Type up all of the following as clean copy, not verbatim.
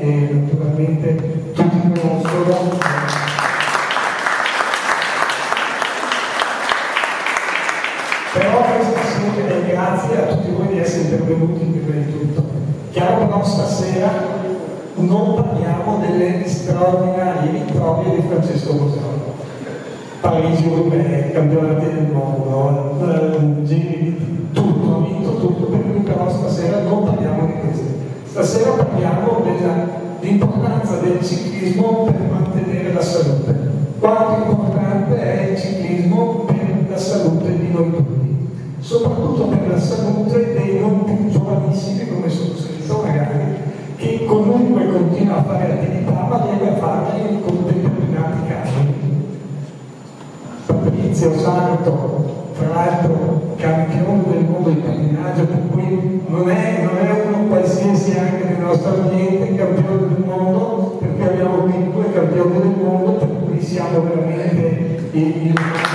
e naturalmente tutti conoscono. Però questa sera, grazie a tutti voi di essere intervenuti prima di tutto. Chiaro, però stasera non parliamo delle straordinarie vittorie di Francesco Boselli. Parigi-Roubaix, campionati del mondo, giri, tutto, ha vinto tutto, per cui però stasera non parliamo di questo. Stasera parliamo dell'importanza del ciclismo per mantenere la salute. Quanto importante è il ciclismo per la salute di noi tutti, soprattutto per la salute dei non più giovanissimi, come sottoscritto magari, che comunque continua a fare attività, ma deve farle con determinati canoni. Fabrizio Sarto, fra l'altro campione del mondo di pattinaggio, per cui non è uno qualsiasi anche nel nostro ambiente, campione del mondo, perché abbiamo qui 2 campioni del mondo, per cui siamo veramente il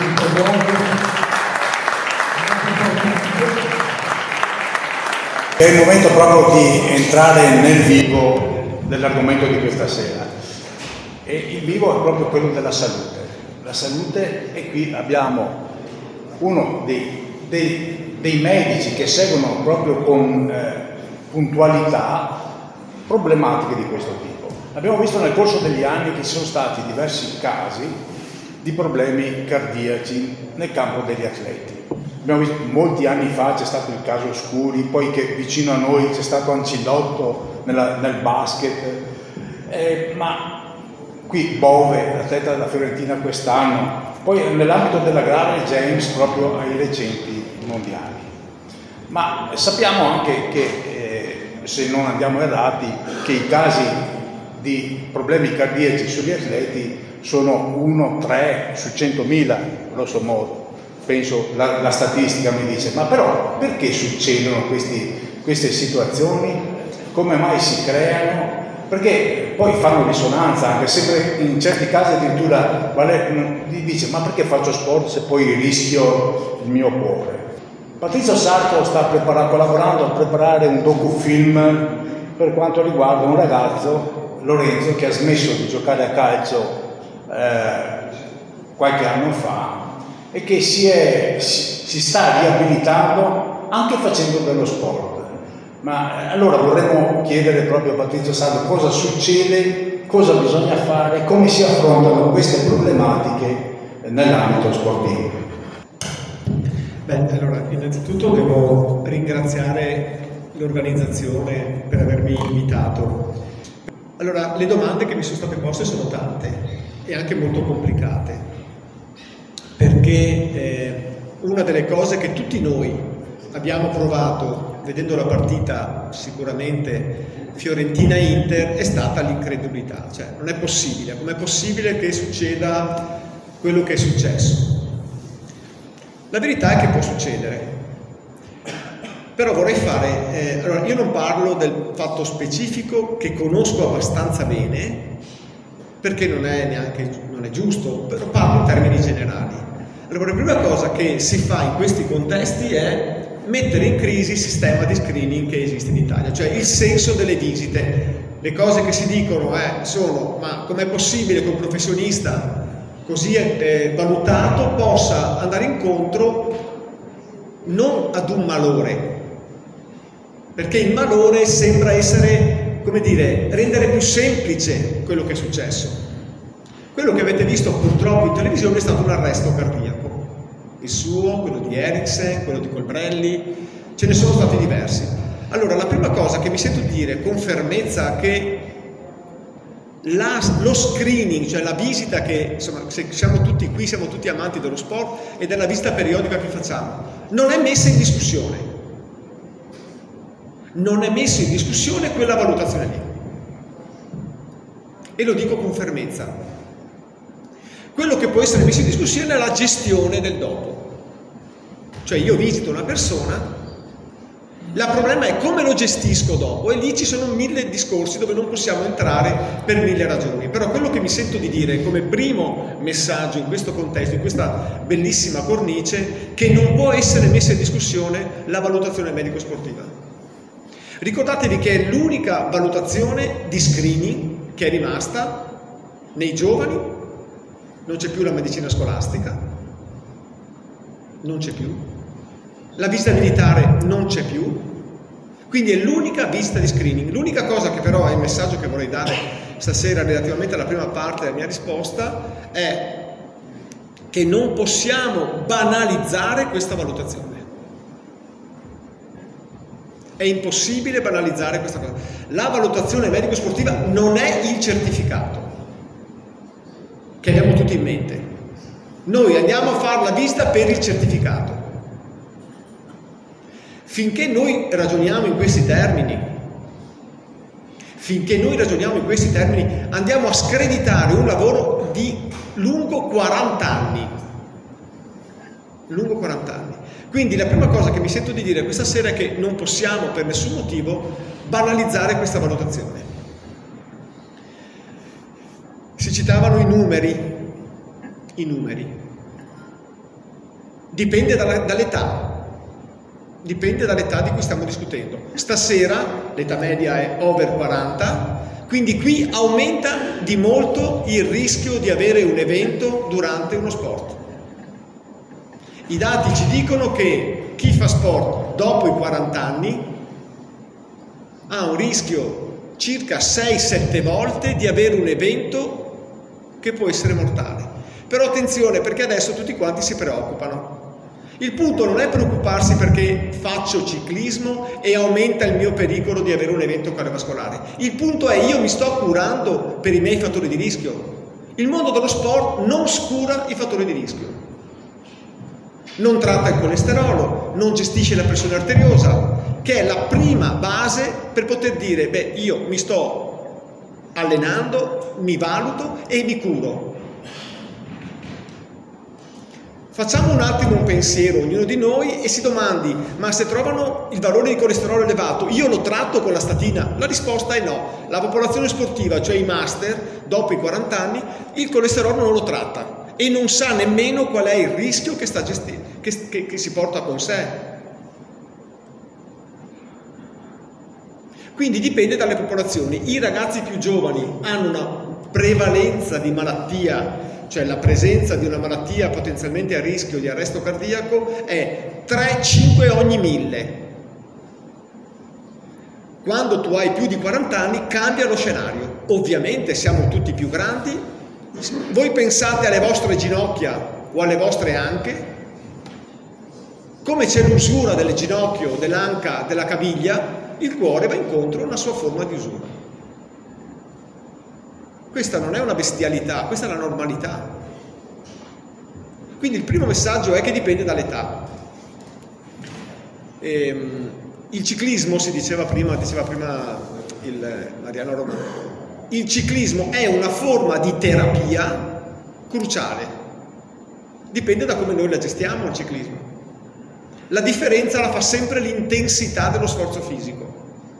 È il momento proprio di entrare nel vivo dell'argomento di questa sera. E il vivo è proprio quello della salute. La salute, e qui abbiamo uno dei medici che seguono proprio con puntualità problematiche di questo tipo. Abbiamo visto nel corso degli anni che ci sono stati diversi casi di problemi cardiaci nel campo degli atleti. Abbiamo visto molti anni fa c'è stato il caso Scuri, poi che vicino a noi c'è stato Ancillotto nel basket, ma qui Bove, atleta della Fiorentina quest'anno, poi nell'ambito della grave James proprio ai recenti mondiali. Ma sappiamo anche che, se non andiamo errati, che i casi di problemi cardiaci sugli atleti sono 1-3 su 100.000, grosso modo. Penso, la statistica mi dice, ma però perché succedono queste situazioni? Come mai si creano? Perché poi fanno risonanza, anche se in certi casi addirittura dice, ma perché faccio sport se poi rischio il mio cuore? Patrizio Sarto sta collaborando a preparare un docufilm per quanto riguarda un ragazzo, Lorenzo, che ha smesso di giocare a calcio qualche anno fa e che si sta riabilitando anche facendo dello sport. Ma allora vorremmo chiedere proprio a Patrizio Sarto cosa succede, cosa bisogna fare, come si affrontano queste problematiche nell'ambito sportivo. Allora, innanzitutto devo ringraziare l'organizzazione per avermi invitato. Allora, le domande che mi sono state poste sono tante e anche molto complicate, perché una delle cose che tutti noi abbiamo provato vedendo la partita sicuramente Fiorentina-Inter è stata l'incredulità, cioè non è possibile, com'è possibile che succeda quello che è successo? La verità è che può succedere, però vorrei fare, allora io non parlo del fatto specifico che conosco abbastanza bene, perché non è giusto, però parlo in termini generali. Allora, la prima cosa che si fa in questi contesti è mettere in crisi il sistema di screening che esiste in Italia, cioè il senso delle visite. Le cose che si dicono sono: ma com'è possibile che un professionista così valutato possa andare incontro non ad un malore, perché il malore sembra essere, come dire, rendere più semplice quello che è successo. Quello che avete visto purtroppo in televisione è stato un arresto cardiaco, il suo, quello di Eriksen, quello di Colbrelli, ce ne sono stati diversi. Allora, la prima cosa che mi sento dire con fermezza è che lo screening, cioè la visita che, insomma, se siamo tutti qui, siamo tutti amanti dello sport e della visita periodica che facciamo, non è messa in discussione. Non è messa in discussione quella valutazione lì. E lo dico con fermezza. Quello che può essere messo in discussione è la gestione del dopo. Cioè io visito una persona, il problema è come lo gestisco dopo, e lì ci sono 1000 discorsi dove non possiamo entrare per 1000 ragioni. Però quello che mi sento di dire come primo messaggio in questo contesto, in questa bellissima cornice, che non può essere messa in discussione la valutazione medico-sportiva. Ricordatevi che è l'unica valutazione di screening che è rimasta nei giovani, non c'è più la medicina scolastica, non c'è più, la visita militare non c'è più, quindi è l'unica visita di screening. L'unica cosa che però è il messaggio che vorrei dare stasera relativamente alla prima parte della mia risposta è che non possiamo banalizzare questa valutazione. È impossibile banalizzare questa cosa. La valutazione medico-sportiva non è il certificato, che abbiamo tutti in mente. Noi andiamo a fare la visita per il certificato. Finché noi ragioniamo in questi termini, andiamo a screditare un lavoro di lungo 40 anni. Quindi la prima cosa che mi sento di dire questa sera è che non possiamo per nessun motivo banalizzare questa valutazione. Si citavano i numeri. Dipende dall'età di cui stiamo discutendo. Stasera l'età media è over 40, quindi qui aumenta di molto il rischio di avere un evento durante uno sport. I dati ci dicono che chi fa sport dopo i 40 anni ha un rischio circa 6-7 volte di avere un evento che può essere mortale. Però attenzione, perché adesso tutti quanti si preoccupano. Il punto non è preoccuparsi perché faccio ciclismo e aumenta il mio pericolo di avere un evento cardiovascolare. Il punto è io mi sto curando per i miei fattori di rischio. Il mondo dello sport non scura i fattori di rischio. Non tratta il colesterolo, non gestisce la pressione arteriosa, che è la prima base per poter dire, io mi sto allenando, mi valuto e mi curo. Facciamo un attimo un pensiero, ognuno di noi, e si domandi, ma se trovano il valore di colesterolo elevato, io lo tratto con la statina? La risposta è no. La popolazione sportiva, cioè i master, dopo i 40 anni, il colesterolo non lo tratta e non sa nemmeno qual è il rischio che sta gestendo, che si porta con sé. Quindi dipende dalle popolazioni. I ragazzi più giovani hanno una prevalenza di malattia, cioè la presenza di una malattia potenzialmente a rischio di arresto cardiaco è 3-5 ogni 1000. Quando tu hai più di 40 anni cambia lo scenario. Ovviamente siamo tutti più grandi. Voi pensate alle vostre ginocchia o alle vostre anche? Come c'è l'usura delle ginocchio, dell'anca, della caviglia, il cuore va incontro a una sua forma di usura. Questa non è una bestialità, questa è la normalità. Quindi il primo messaggio è che dipende dall'età. Il ciclismo, diceva prima il Mariano Romano, il ciclismo è una forma di terapia cruciale. Dipende da come noi la gestiamo il ciclismo. La differenza la fa sempre l'intensità dello sforzo fisico.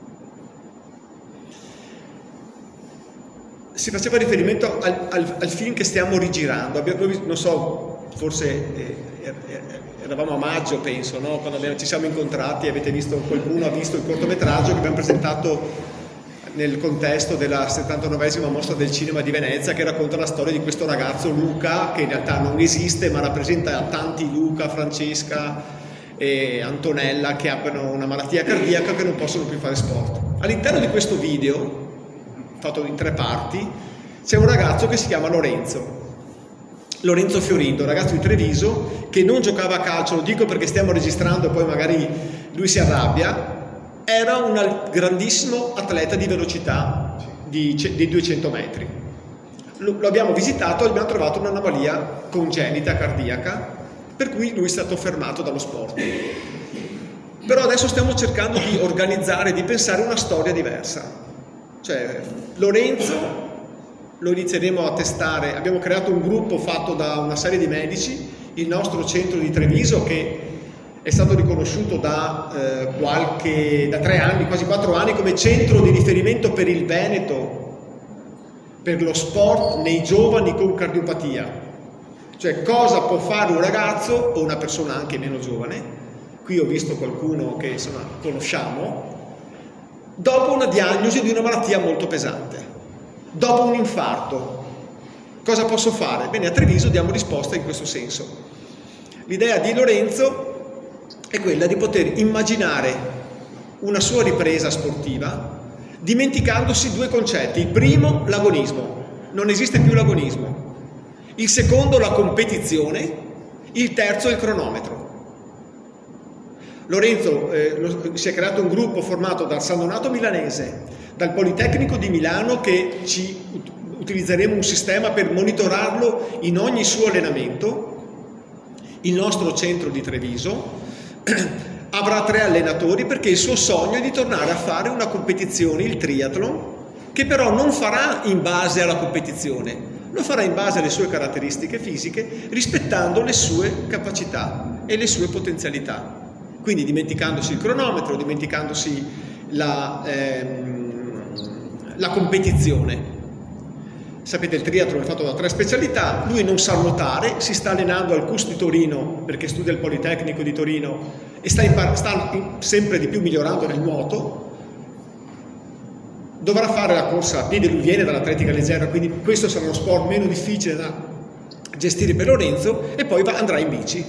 Si faceva riferimento al film che stiamo rigirando. Non so, forse eravamo a maggio, penso, no? Quando ci siamo incontrati, qualcuno ha visto il cortometraggio che abbiamo presentato nel contesto della 79esima mostra del cinema di Venezia, che racconta la storia di questo ragazzo Luca, che in realtà non esiste ma rappresenta tanti Luca, Francesca e Antonella che abbiano una malattia cardiaca che non possono più fare sport. All'interno di questo video, fatto in 3 parti, c'è un ragazzo che si chiama Lorenzo Fiorindo, ragazzo di Treviso, che non giocava a calcio, lo dico perché stiamo registrando e poi magari lui si arrabbia. Era un grandissimo atleta di velocità di 200 metri. Lo abbiamo visitato e abbiamo trovato un'anomalia congenita cardiaca, per cui lui è stato fermato dallo sport. Però adesso stiamo cercando di organizzare, di pensare una storia diversa. Cioè, Lorenzo lo inizieremo a testare. Abbiamo creato un gruppo fatto da una serie di medici, il nostro centro di Treviso, che è stato riconosciuto da 3 anni, quasi 4 anni, come centro di riferimento per il Veneto, per lo sport nei giovani con cardiopatia. Cioè, cosa può fare un ragazzo o una persona anche meno giovane? Qui ho visto qualcuno che insomma conosciamo, dopo una diagnosi di una malattia molto pesante, dopo un infarto. Cosa posso fare? Bene, a Treviso diamo risposta in questo senso. L'idea di Lorenzo è quella di poter immaginare una sua ripresa sportiva dimenticandosi due concetti. Il primo, l'agonismo. Non esiste più l'agonismo. Il secondo, la competizione. Il terzo, il cronometro. Lorenzo si è creato un gruppo formato dal San Donato Milanese, dal Politecnico di Milano, che utilizzeremo un sistema per monitorarlo in ogni suo allenamento. Il nostro centro di Treviso avrà 3 allenatori, perché il suo sogno è di tornare a fare una competizione, il triathlon, che però non farà in base alla competizione, lo farà in base alle sue caratteristiche fisiche, rispettando le sue capacità e le sue potenzialità. Quindi dimenticandosi il cronometro, dimenticandosi la competizione. Sapete, il triathlon è fatto da 3 specialità. Lui non sa nuotare, si sta allenando al CUS di Torino, perché studia il Politecnico di Torino, e sta sempre di più migliorando nel nuoto. Dovrà fare la corsa a piedi, lui viene dall'atletica leggera, quindi questo sarà uno sport meno difficile da gestire per Lorenzo, e poi andrà in bici.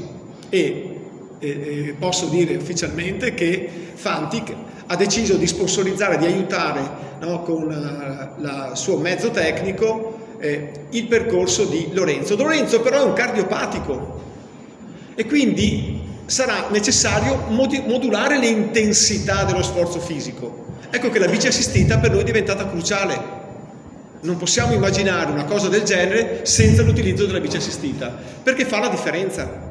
E posso dire ufficialmente che Fantic ha deciso di sponsorizzare, di aiutare, no, con il suo mezzo tecnico il percorso di Lorenzo. Lorenzo però è un cardiopatico e quindi sarà necessario modulare le intensità dello sforzo fisico. Ecco che la bici assistita per noi è diventata cruciale. Non possiamo immaginare una cosa del genere senza l'utilizzo della bici assistita, perché fa la differenza.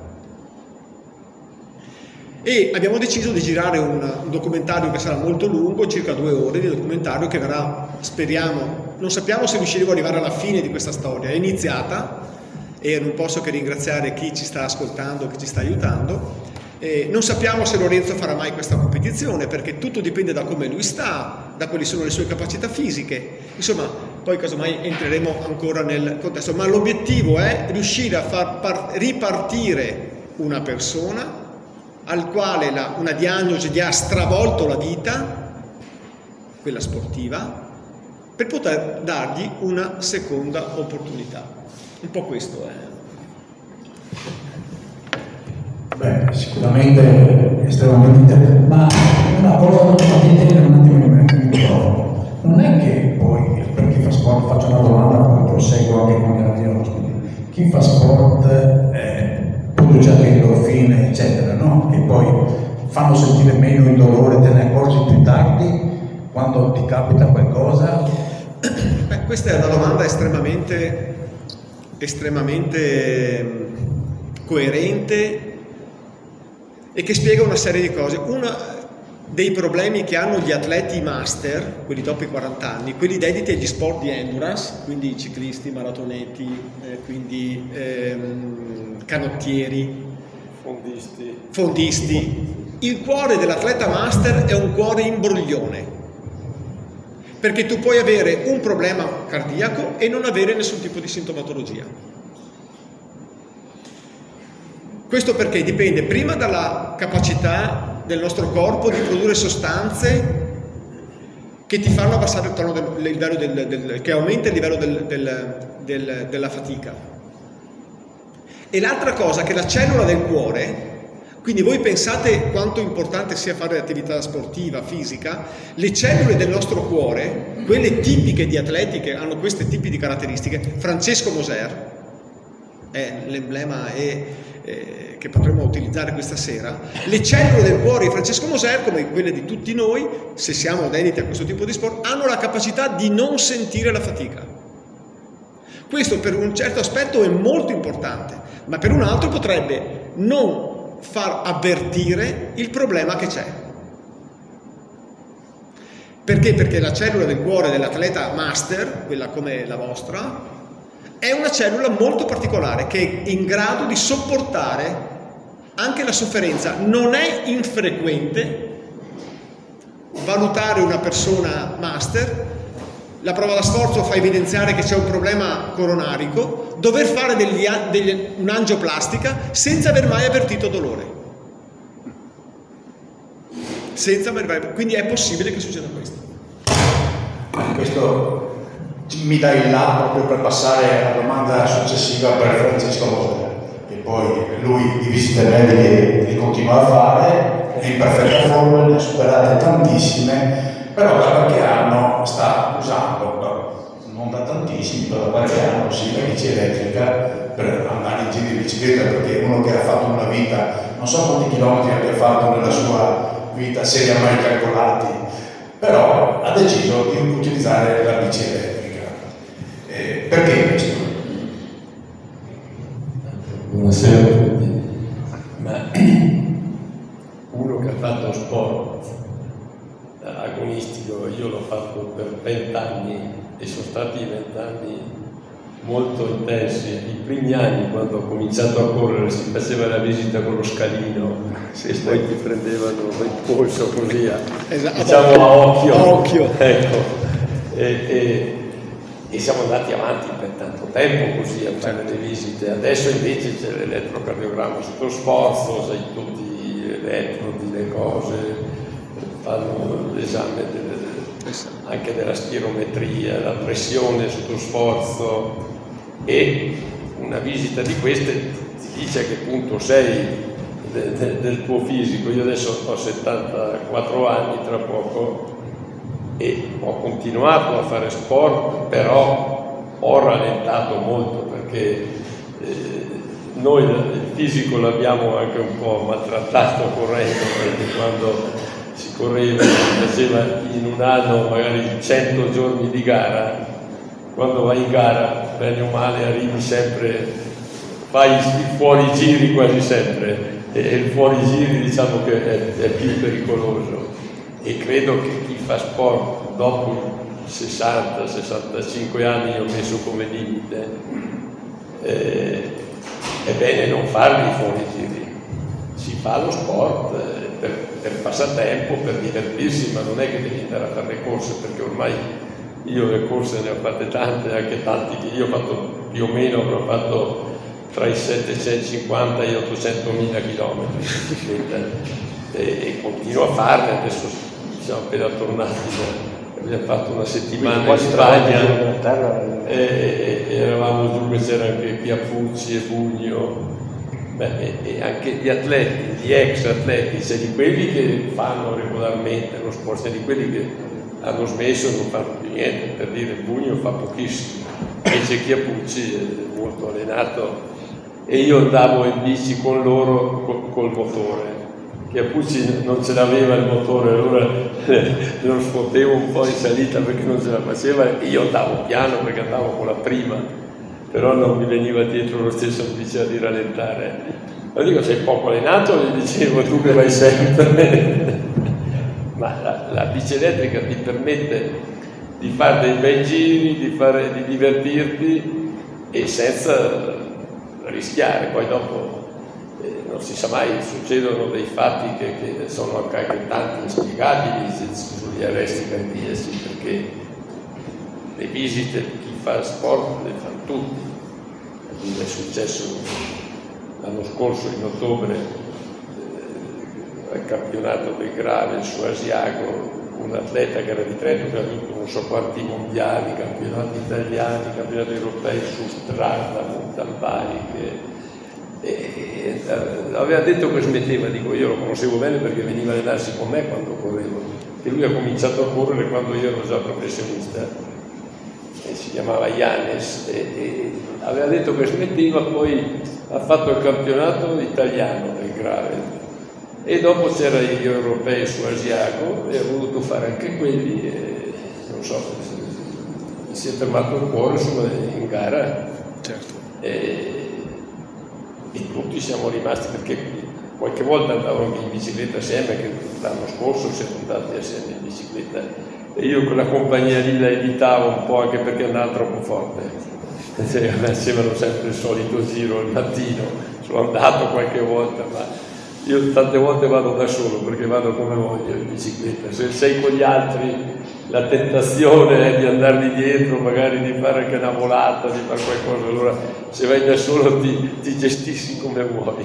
E abbiamo deciso di girare un documentario che sarà molto lungo, circa 2 ore di documentario, che verrà, speriamo, non sappiamo se riusciremo ad arrivare alla fine di questa storia, è iniziata e non posso che ringraziare chi ci sta ascoltando, chi ci sta aiutando. Non sappiamo se Lorenzo farà mai questa competizione, perché tutto dipende da come lui sta, da quali sono le sue capacità fisiche, insomma, poi casomai entreremo ancora nel contesto, ma l'obiettivo è riuscire a far ripartire una persona al quale una diagnosi gli ha stravolto la vita, quella sportiva, per poter dargli una seconda opportunità. Un po' questo è. Beh, sicuramente estremamente interessante, ma una cosa non mi tenere un attimo in microfono. Non è che poi, per chi fa sport, faccio una domanda, poi proseguo anche con gli altri ospiti. Chi fa sport produce anche endorfine, eccetera, no? Che poi fanno sentire meno il dolore, te ne accorgi più tardi quando ti capita qualcosa? Beh, questa è una domanda estremamente coerente e che spiega una serie di cose. Uno dei problemi che hanno gli atleti master, quelli dopo i 40 anni, quelli dediti agli sport di endurance, quindi ciclisti, maratonetti, quindi canottieri, fondisti. Il cuore dell'atleta master è un cuore imbroglione, perché tu puoi avere un problema cardiaco e non avere nessun tipo di sintomatologia. Questo perché dipende prima dalla capacità del nostro corpo di produrre sostanze che ti fanno abbassare il tono del livello che aumenta il livello della fatica. E l'altra cosa, che la cellula del cuore, quindi voi pensate quanto importante sia fare attività sportiva, fisica, le cellule del nostro cuore, quelle tipiche di atleti che hanno questi tipi di caratteristiche, Francesco Moser è l'emblema che potremo utilizzare questa sera. Le cellule del cuore di Francesco Moser, come quelle di tutti noi, se siamo dediti a questo tipo di sport, hanno la capacità di non sentire la fatica. Questo per un certo aspetto è molto importante, ma per un altro potrebbe non far avvertire il problema che c'è. Perché? Perché la cellula del cuore dell'atleta master, quella come la vostra, è una cellula molto particolare che è in grado di sopportare anche la sofferenza. Non è infrequente valutare una persona master, la prova da sforzo fa evidenziare che c'è un problema coronarico, dover fare un'angioplastica senza aver mai avvertito dolore. Quindi è possibile che succeda questo. Questo mi dà il là proprio per passare alla domanda successiva per Francesco Moser, che poi lui di visite mediche li continua a fare, è in perfetta forma, ne ha superate tantissime, però da qualche anno sta usando, non da tantissimi, però da qualche anno sì, la bici elettrica per andare in giro di bicicletta, perché uno che ha fatto una vita, non so quanti chilometri abbia fatto nella sua vita, se li ha mai calcolati, però ha deciso di utilizzare la bici elettrica. Perché questo? Buonasera a tutti. Ma uno che ha fatto sport agonistico, io l'ho fatto per 20 anni e sono stati 20 anni molto intensi. I primi anni, quando ho cominciato a correre, si faceva la visita con lo scalino e poi ti prendevano il polso così, esatto, diciamo a occhio. Ecco. E siamo andati avanti per tanto tempo così a fare le visite. Adesso invece c'è l'elettrocardiogramma sotto sforzo, sai, tutti gli elettrodi, le cose, fanno l'esame anche della spirometria, la pressione sotto sforzo, e una visita di queste ti dice a che punto sei del tuo fisico. Io adesso ho 74 anni tra poco e ho continuato a fare sport, però ho rallentato molto, perché noi il fisico l'abbiamo anche un po' maltrattato correndo, perché quando si correva, si faceva in un anno magari 100 giorni di gara, quando vai in gara, bene o male, arrivi sempre, fai i fuorigiri quasi sempre, e il fuorigiri diciamo che è più pericoloso. E credo che chi fa sport dopo 60-65 anni, ho messo come limite, è bene non farli i fuorigiri. Si fa lo sport per passatempo, per divertirsi, ma non è che devi andare a fare le corse, perché ormai io le corse ne ho fatte tante, anche tanti che io ho fatto più o meno, avrò fatto tra i 750 e gli 800.000 chilometri e continuo a farne. Adesso siamo appena tornati, abbiamo fatto una settimana in Spagna e eravamo giù, che c'era anche Piapucci e Bugno, e anche gli atleti, gli ex atleti, c'è di quelli che fanno regolarmente lo sport, c'è di quelli che hanno smesso e non fanno più niente. Per dire, Bugno fa pochissimo, invece Chiapucci è molto allenato, e io andavo in bici con loro col motore. Chiapucci non ce l'aveva il motore, allora lo sfottevo un po' in salita perché non ce la faceva, e io andavo piano perché andavo con la prima, però non mi veniva dietro lo stesso, mi diceva di rallentare. Lo dico, sei poco allenato? Gli dicevo, tu che vai sempre. Ma la bici elettrica ti permette di fare dei bei giri, di divertirti e senza rischiare. Poi dopo non si sa mai, succedono dei fatti che sono anche tanti inspiegabili sugli arresti cardiaci, perché le visite di chi fa sport le fanno tutti. È successo l'anno scorso in ottobre al campionato del Grave su Asiago, un atleta che era di Trento che ha vinto non so quanti mondiali, campionati italiani, campionati europei su strada, mountain bike, e aveva detto che smetteva. Dico, io lo conoscevo bene perché veniva a allenarsi con me quando correvo, che lui ha cominciato a correre quando io ero già professionista, e si chiamava Ianes, e aveva detto che smetteva. Poi ha fatto il campionato italiano del Gravel e dopo c'erano gli europei su Asiago e ha voluto fare anche quelli, e non so, si è fermato il cuore in gara. Certo. E tutti siamo rimasti, perché qualche volta andavamo in bicicletta assieme, che l'anno scorso siamo andati assieme in bicicletta, e io quella compagnia lì la evitavo un po', anche perché andava troppo forte, facevano sempre il solito giro al mattino. Sono andato qualche volta, ma io tante volte vado da solo perché vado come voglio in bicicletta. Se sei con gli altri la tentazione è di andargli dietro, magari di fare anche una volata, di fare qualcosa, allora se vai da solo ti gestisci come vuoi.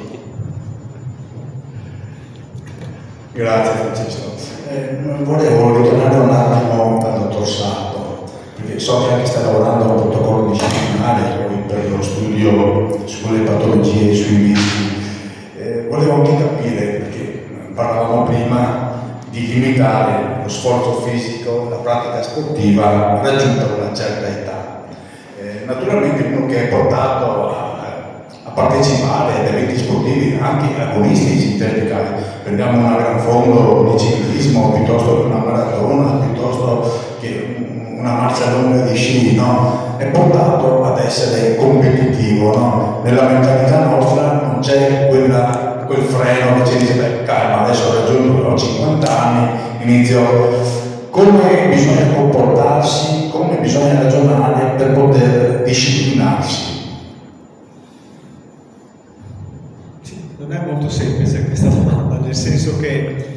Grazie Francesco. Volevo ritornare un attimo dal dottor Sato. so che anche sta lavorando a un protocollo disciplinare poi per lo studio sulle patologie e sui rischi. Volevo anche capire, perché parlavamo prima di limitare lo sforzo fisico, la pratica sportiva raggiunta una certa età. Naturalmente uno che è portato a partecipare ad eventi sportivi anche agonistici in certi casi, prendiamo un gran fondo di ciclismo piuttosto che una maratona, piuttosto che una marcia lunga di sci, no? È portato ad essere competitivo, no? Nella mentalità nostra non c'è quel freno che ci dice beh, calma, adesso ho raggiunto, ho 50 anni, inizio. Come bisogna comportarsi, come bisogna ragionare per poter disciplinarsi? Sì, non è molto semplice questa domanda, nel senso che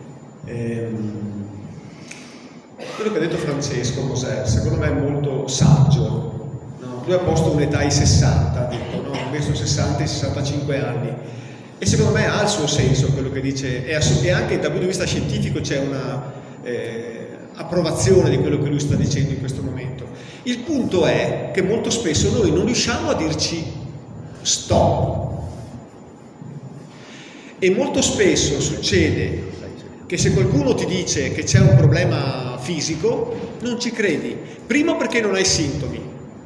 quello che ha detto Francesco Moser, secondo me è molto saggio. No? Lui ha posto un'età ai 60, ha detto, no? Verso 60 e 65 anni. E secondo me ha il suo senso quello che dice, e anche dal punto di vista scientifico c'è una approvazione di quello che lui sta dicendo in questo momento. Il punto è che molto spesso noi non riusciamo a dirci stop, e molto spesso succede che se qualcuno ti dice che c'è un problema fisico non ci credi, prima perché non hai sintomi,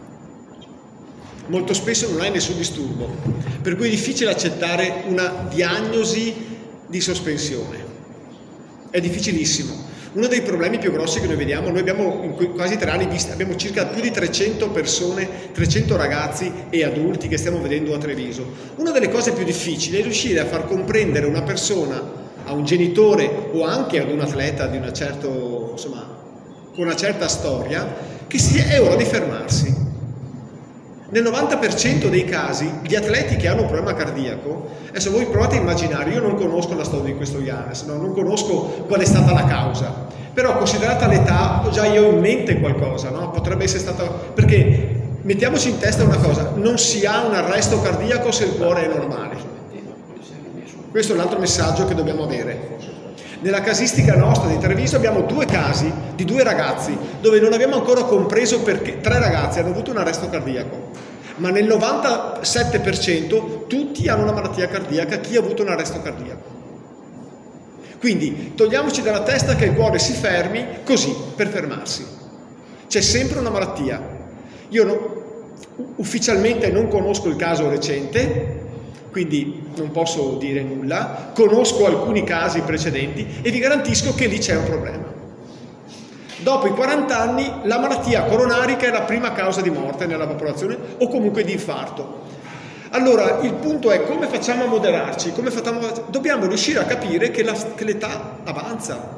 molto spesso non hai nessun disturbo, per cui è difficile accettare una diagnosi di sospensione, è difficilissimo. Uno dei problemi più grossi che noi vediamo, noi abbiamo in quasi 3 anni abbiamo circa più di 300 persone, 300 ragazzi e adulti che stiamo vedendo a Treviso. Una delle cose più difficili è riuscire a far comprendere una persona, a un genitore o anche ad un atleta di con una certa storia, che è ora di fermarsi. Nel 90% dei casi gli atleti che hanno un problema cardiaco, adesso voi provate a immaginare, io non conosco la storia di questo Yannis, no? Non conosco qual è stata la causa, però considerata l'età già io ho in mente qualcosa, no? Potrebbe essere stata, perché mettiamoci in testa una cosa, non si ha un arresto cardiaco se il cuore è normale. Questo è l'altro messaggio che dobbiamo avere. Nella casistica nostra di Treviso abbiamo 2 casi di 2 ragazzi dove non abbiamo ancora compreso perché 3 ragazzi hanno avuto un arresto cardiaco, ma nel 97% tutti hanno una malattia cardiaca, chi ha avuto un arresto cardiaco. Quindi togliamoci dalla testa che il cuore si fermi così, per fermarsi. C'è sempre una malattia. Io ufficialmente non conosco il caso recente, quindi non posso dire nulla, conosco alcuni casi precedenti e vi garantisco che lì c'è un problema. Dopo i 40 anni la malattia coronarica è la prima causa di morte nella popolazione o comunque di infarto. Allora il punto è come facciamo a moderarci, dobbiamo riuscire a capire che l'età avanza.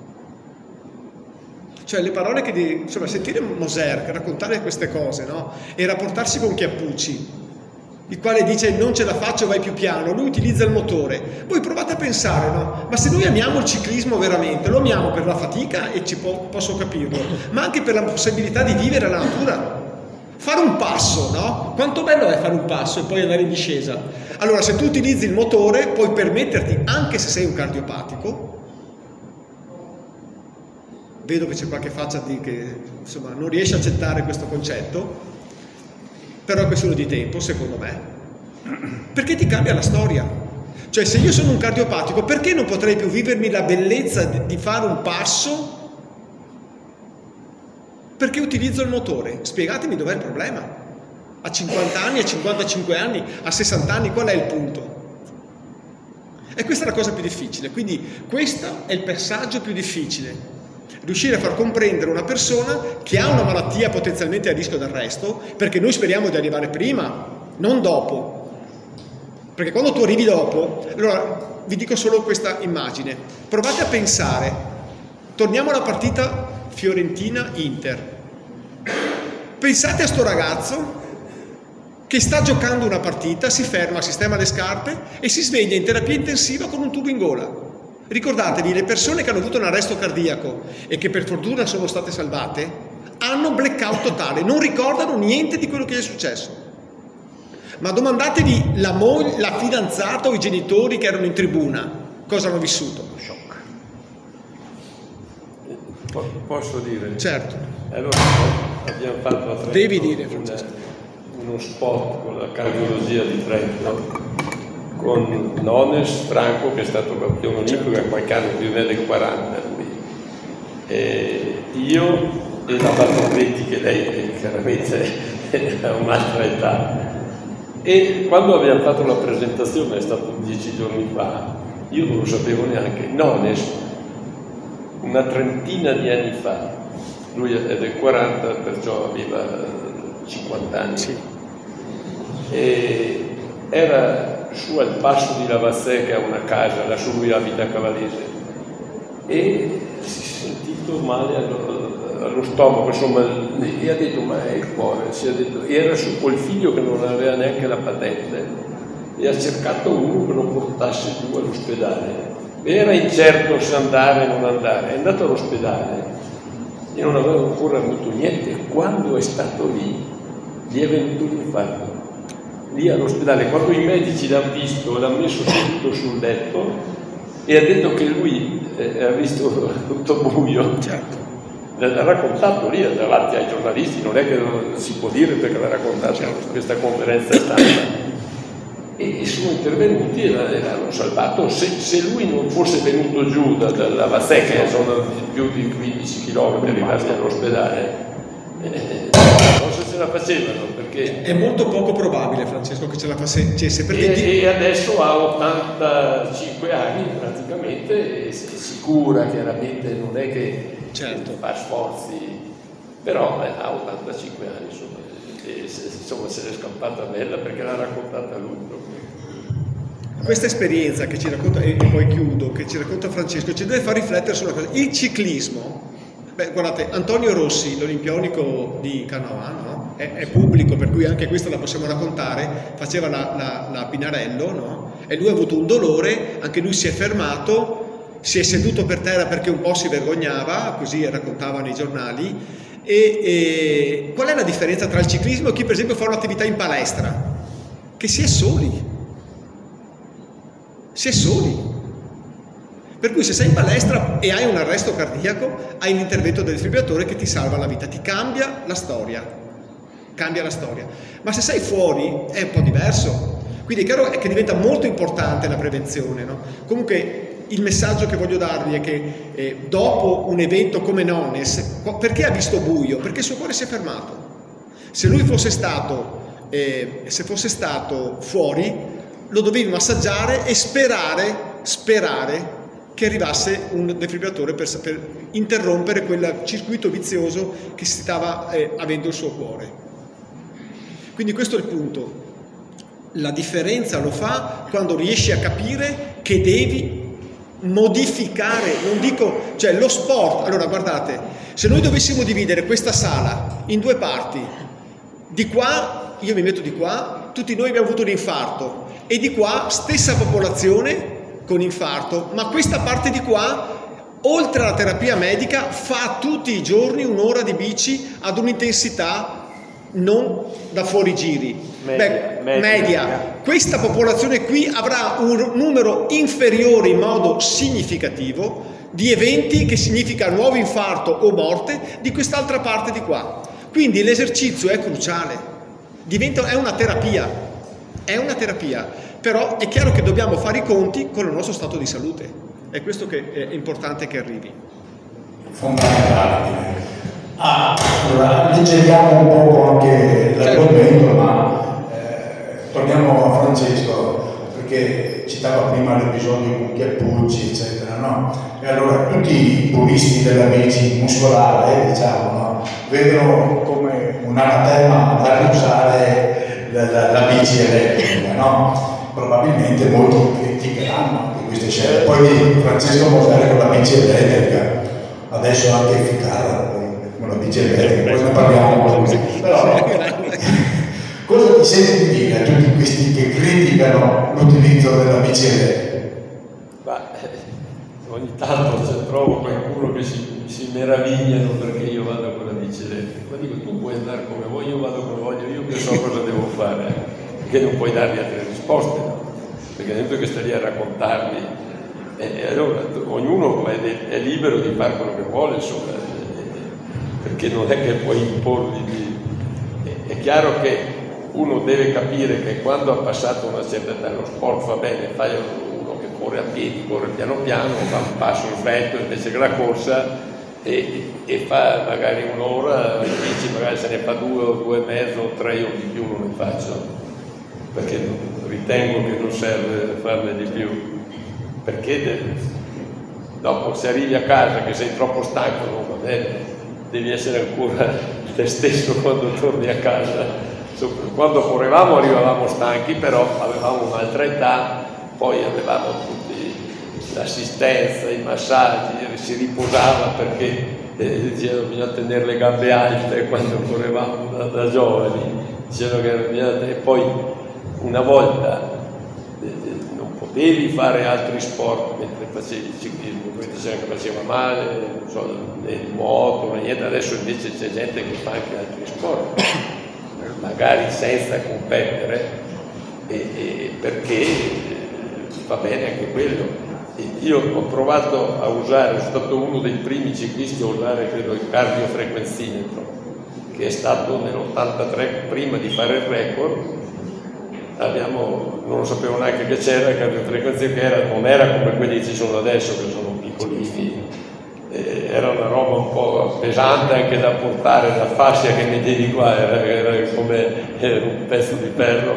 Cioè le parole sentire Moser raccontare queste cose, no? E rapportarsi con Chiappucci, il quale dice non ce la faccio, vai più piano, lui utilizza il motore. Voi provate a pensare, no? Ma se noi amiamo il ciclismo veramente, lo amiamo per la fatica e posso capirlo, ma anche per la possibilità di vivere la natura. Fare un passo, no? Quanto bello è fare un passo e poi andare in discesa. Allora se tu utilizzi il motore puoi permetterti, anche se sei un cardiopatico, vedo che c'è qualche faccia che non riesce a accettare questo concetto, però è questione di tempo, secondo me, perché ti cambia la storia. Cioè se io sono un cardiopatico, perché non potrei più vivermi la bellezza di fare un passo? Perché utilizzo il motore? Spiegatemi dov'è il problema. A 50 anni, a 55 anni, a 60 anni, qual è il punto? E questa è la cosa più difficile, quindi questo è il passaggio più difficile. Riuscire a far comprendere una persona che ha una malattia potenzialmente a rischio d'arresto, perché noi speriamo di arrivare prima, non dopo. Perché quando tu arrivi dopo, allora vi dico solo questa immagine. Provate a pensare, torniamo alla partita Fiorentina-Inter. Pensate a sto ragazzo che sta giocando una partita, si ferma, sistema le scarpe e si sveglia in terapia intensiva con un tubo in gola. Ricordatevi, le persone che hanno avuto un arresto cardiaco e che per fortuna sono state salvate hanno blackout totale, non ricordano niente di quello che è successo. Ma domandatevi la moglie, la fidanzata o i genitori che erano in tribuna cosa hanno vissuto. Posso dire? Certo. Allora abbiamo fatto a Trento Devi dire, uno spot con la cardiologia di Trento con Nones Franco, che è stato campione olimpico, che qualche anno più del 40 lui, e io e la Bartolmetti, che lei chiaramente ha un'altra età. E quando abbiamo fatto la presentazione, è stato 10 giorni fa, io non lo sapevo neanche, Nones una trentina di anni fa, lui è del 40, perciò aveva 50 anni, Sì. E era su al passo di Lavazzè, che ha una casa, lassù lui abita a Cavallese, e si è sentito male allo stomaco, insomma, e ha detto ma è il cuore, e era su quel figlio che non aveva neanche la patente, e ha cercato uno che lo portasse giù all'ospedale. Era incerto se andare o non andare, è andato all'ospedale e non aveva ancora avuto niente. Quando è stato lì, gli è venuto l'infarto. Lì all'ospedale, quando i medici l'hanno visto, l'hanno messo seduto sul letto e ha detto che lui ha visto tutto buio. Certo. L'ha raccontato lì davanti ai giornalisti, non è che non si può dire perché l'ha raccontato in questa conferenza stampa. E sono intervenuti e l'hanno salvato. Se lui non fosse venuto giù dalla Vazzè, che sono più di 15 km rimasti all'ospedale, forse se la facevano, perché È molto poco probabile, Francesco, che ce la facesse, perché e adesso ha 85 anni praticamente, e si cura, chiaramente non è che Certo. fa sforzi, però ha 85 anni, insomma. Insomma, se l'è scappata bella perché l'ha raccontata lui proprio. questa esperienza che ci racconta, e poi chiudo, che ci racconta Francesco, ci deve far riflettere su una cosa. Il ciclismo, guardate, Antonio Rossi, l'olimpionico di Canoa, no? È pubblico, per cui anche questa la possiamo raccontare, faceva la Pinarello, no? E lui ha avuto un dolore, anche lui si è fermato, si è seduto per terra perché un po' si vergognava, così raccontavano i giornali. E qual è la differenza tra il ciclismo e chi per esempio fa un'attività in palestra? Che si è soli. Per cui se sei in palestra e hai un arresto cardiaco, hai l'intervento del defibrillatore che ti salva la vita, ti cambia la storia. Ma se sei fuori è un po' diverso. Quindi è chiaro che diventa molto importante la prevenzione, no? Comunque il messaggio che voglio darvi è che dopo un evento come Nones, perché ha visto buio? Perché il suo cuore si è fermato. Se lui fosse stato fuori, lo dovevi massaggiare e sperare che arrivasse un defibrillatore per interrompere quel circuito vizioso che stava avendo il suo cuore. Quindi questo è il punto. La differenza lo fa quando riesci a capire che devi modificare, non dico, cioè lo sport. Allora guardate, se noi dovessimo dividere questa sala in due parti, di qua, io mi metto di qua, tutti noi abbiamo avuto un infarto, e di qua stessa popolazione con infarto, ma questa parte di qua, oltre alla terapia medica, fa tutti i giorni un'ora di bici ad un'intensità non da fuorigiri, media. Questa popolazione qui avrà un numero inferiore in modo significativo di eventi, che significa nuovo infarto o morte, di quest'altra parte di qua. Quindi l'esercizio è cruciale, è una terapia, però è chiaro che dobbiamo fare i conti con il nostro stato di salute, è questo che è importante che arrivi. Fondamentale. Allora, leggeriamo un po' anche l'argomento, ma torniamo a Francesco, perché citava prima l'episodio con Chiappucci, eccetera, no? E allora tutti i puristi della bici muscolare, diciamo, no? Vedono come un anatema da usare la bici elettrica, no? Probabilmente molti criticheranno anche queste scelte. Poi Francesco Mosere con la bici elettrica, adesso anche Ficarra con la bici elettrica, poi ne parliamo così. Però cosa ti senti di dire a tutti questi che criticano l'utilizzo della bici elettrica? Ogni tanto trovo qualcuno che si meravigliano perché io vado con la bici elettrica. Ma dico, tu puoi andare come vuoi, io vado come voglio, io che so cosa devo fare, perché non puoi dargli altre risposte, no? Perché dentro che stai lì a raccontarmi, e allora ognuno è libero di fare quello che vuole, insomma. perché non è che puoi imporgli è chiaro che uno deve capire che quando ha passato una certa età lo sport va bene, fai uno che corre a piedi, corre piano piano, fa un passo in fretta invece che la corsa e fa magari un'ora, invece magari se ne fa 2 o 2 e mezzo o 3 o di più non ne faccio, perché ritengo che non serve farne di più, perché dopo se arrivi a casa che sei troppo stanco non va bene, devi essere ancora te stesso quando torni a casa. Quando correvamo arrivavamo stanchi, però avevamo un'altra età, poi avevamo tutti l'assistenza, i massaggi, si riposava perché dicevano bisogna tenere le gambe alte quando correvamo da giovani, dicevano che bisogna tenere, poi una volta non potevi fare altri sport mentre facevi il ciclismo, poi dicevano che faceva male, non so, il nuoto, niente, adesso invece c'è gente che fa anche altri sport, magari senza competere, perché va bene anche quello. Io ho provato a usare, sono stato uno dei primi ciclisti a usare credo il cardiofrequenzimetro, che è stato nell'83 prima di fare il record. Non lo sapevo neanche che c'era il cardiofrequenzimetro, non era come quelli che ci sono adesso che sono piccolini, era una roba un po' pesante anche da portare, la fascia che mettevi qua era come un pezzo di ferro,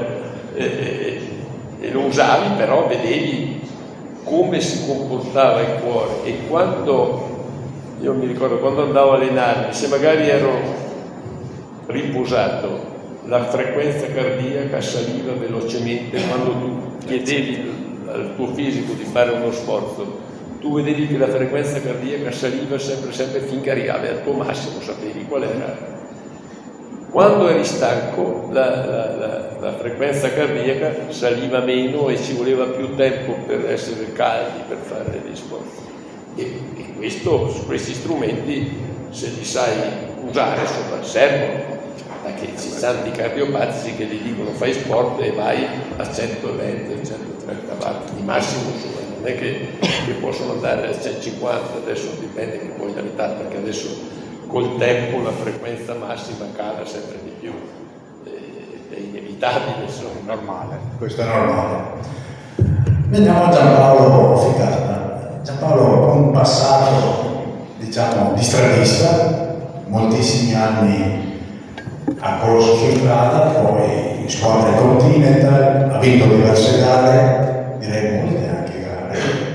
e lo usavi, però vedevi come si comportava il cuore. E quando io mi ricordo quando andavo a allenarmi, se magari ero riposato, la frequenza cardiaca saliva velocemente. Quando tu chiedevi al tuo fisico di fare uno sforzo, tu vedevi che la frequenza cardiaca saliva sempre finché arrivavi al tuo massimo, sapevi qual era. Quando eri stanco la frequenza cardiaca saliva meno e ci voleva più tempo per essere caldi, per fare gli sforzi. E questi strumenti, se li sai usare, servono, perché ci sono tanti cardiopatici che gli dicono fai sport e vai a 120, 130 watt di massimo, insomma, non è che possono andare a 150, adesso dipende che poi la metà, perché adesso col tempo la frequenza massima cala sempre di più, è inevitabile, insomma. È normale, questo è normale. Veniamo a Giampaolo Ficata. Giampaolo con un passato, diciamo, di stradista, moltissimi anni ha corso su strada, poi in squadre Continental, ha vinto diverse gare, direi molte anche gare,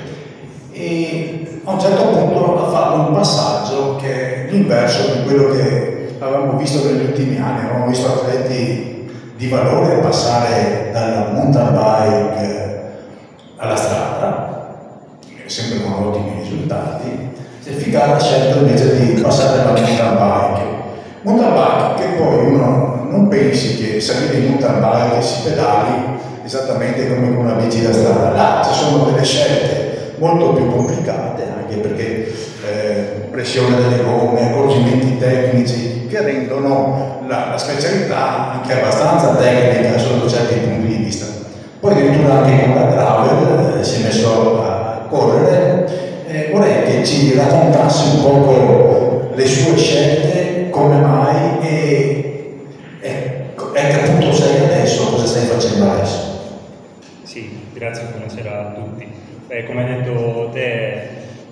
e a un certo punto ha fatto un passaggio che è l'inverso di quello che avevamo visto negli ultimi anni. Avevamo visto atleti di valore passare dalla mountain bike alla strada, sempre con ottimi risultati. Ficata ha scelto invece di passare dalla mountain bike che poi uno non pensi che salire in mountain bike si pedali esattamente come con una bici da strada. Là ci sono delle scelte molto più complicate, anche perché pressione delle gomme, accorgimenti tecnici che rendono la specialità anche abbastanza tecnica sotto certi punti di vista. Poi addirittura anche con la gravel si è messo a correre. Vorrei che ci raccontassi un poco le sue scelte, come mai e che appunto sei adesso, cosa stai facendo adesso? Sì, grazie, buonasera a tutti. Come hai detto te,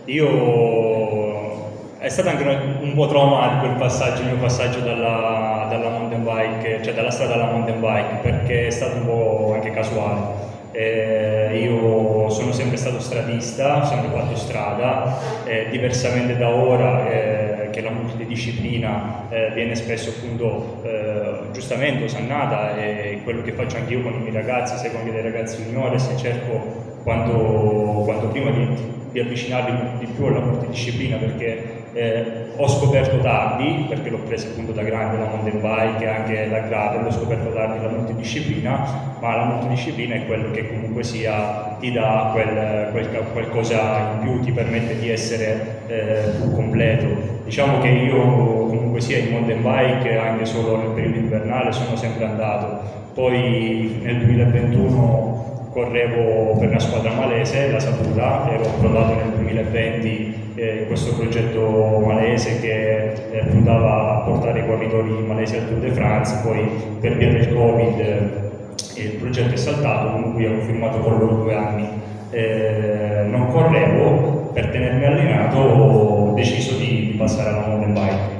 è stato anche un po' traumatico il mio passaggio dalla mountain bike, cioè dalla strada alla mountain bike, perché è stato un po' anche casuale. Io sono sempre stato stradista, ho sempre fatto strada, diversamente da ora che la multidisciplina viene spesso appunto giustamente osannata, e quello che faccio anche io con i miei ragazzi, seguo anche dei ragazzi juniores, e cerco quanto prima di avvicinarli di più alla multidisciplina, perché ho scoperto tardi, perché l'ho presa appunto da grande la mountain bike e anche la gravel, l'ho scoperto tardi la multidisciplina, ma la multidisciplina è quello che comunque sia ti dà qualcosa in più, ti permette di essere più completo. Diciamo che io comunque sia in mountain bike anche solo nel periodo invernale sono sempre andato, poi nel 2021 correvo per una squadra malese, la Sapura, ero provato nel 2020 in questo progetto malese che puntava a portare i corridori malesi al Tour de France, poi per via del Covid il progetto è saltato, comunque ho firmato con loro 2 anni. Non correvo, per tenermi allenato ho deciso di passare alla mountain bike.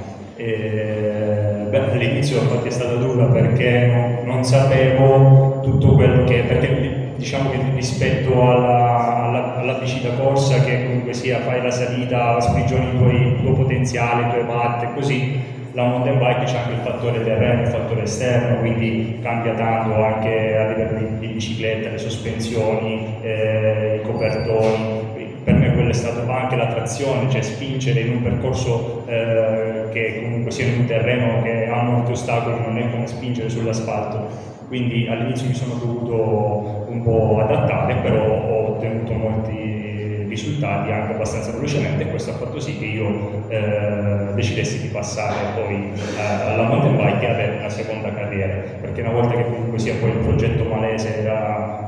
All'inizio infatti è stata dura perché non sapevo tutto quello che, perché diciamo che rispetto alla bici da corsa, che comunque sia fai la salita, sprigioni il tuo potenziale, i tuoi watt e così, la mountain bike c'è anche il fattore terreno, il fattore esterno, quindi cambia tanto anche a livello di bicicletta, le sospensioni, i copertoni. Per me quello è stato anche la trazione, cioè spingere in un percorso che comunque sia in un terreno che ha molti ostacoli, non è come spingere sull'asfalto. Quindi all'inizio mi sono dovuto un po' adattare, però ho ottenuto molti risultati anche abbastanza velocemente, e questo ha fatto sì che io decidessi di passare poi alla mountain bike e avere una seconda carriera, perché una volta che comunque sia poi il progetto malese era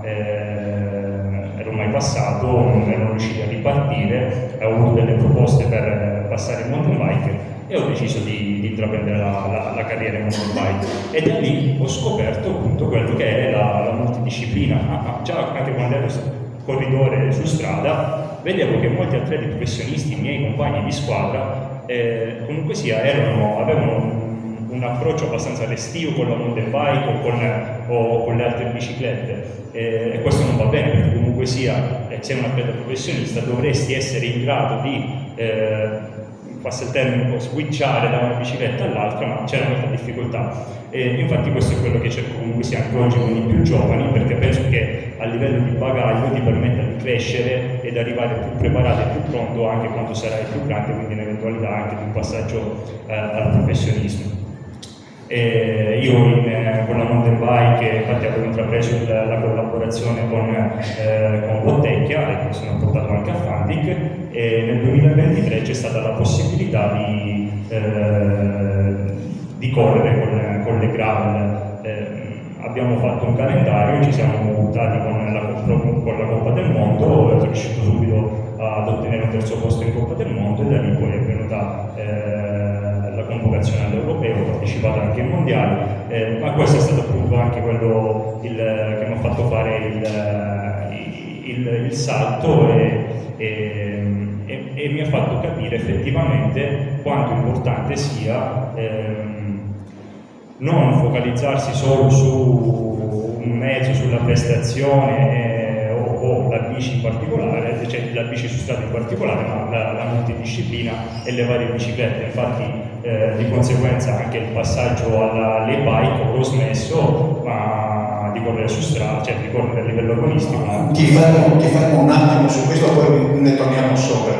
ormai passato, non ero riuscito a ripartire, ho avuto delle proposte per passare in mountain bike e ho deciso di intraprendere la carriera in mountain bike, e da lì ho scoperto appunto quello che è la multidisciplina. Già anche quando ero corridore su strada vedevo che molti atleti professionisti, miei compagni di squadra, comunque sia avevano un approccio abbastanza restio con la mountain bike o con le altre biciclette, e questo non va bene, perché comunque sia, sei un atleta professionista, dovresti essere in grado di passa il termine, un po' switchare da una bicicletta all'altra, ma c'era molta difficoltà. E infatti questo è quello che cerco comunque sia anche oggi con i più giovani, perché penso che a livello di bagaglio ti permetta di crescere ed arrivare più preparato e più pronto anche quando sarai più grande, quindi in eventualità anche di un passaggio al professionismo. Io con la mountain bike infatti avevo intrapreso la collaborazione con Bottecchia, e mi sono portato anche a Fandic, e nel 2023 c'è stata la possibilità di correre con le gravel. Abbiamo fatto un calendario, ci siamo buttati con la Coppa del Mondo, sono riuscito subito ad ottenere un 3° posto in Coppa del Mondo, e da lì poi è venuta la convocazione all'Europeo, ho partecipato anche ai mondiali, ma questo è stato appunto anche quello che mi ha fatto fare il salto e mi ha fatto capire effettivamente quanto importante sia non focalizzarsi solo su un mezzo, sulla prestazione o la bici in particolare, cioè la bici su strada in particolare, ma la multidisciplina e le varie biciclette. Infatti di conseguenza anche il passaggio alle bike l'ho smesso, ma di correre su strada, cioè di correre a livello agonistico. Ti fermo un attimo su questo, poi ne torniamo sopra.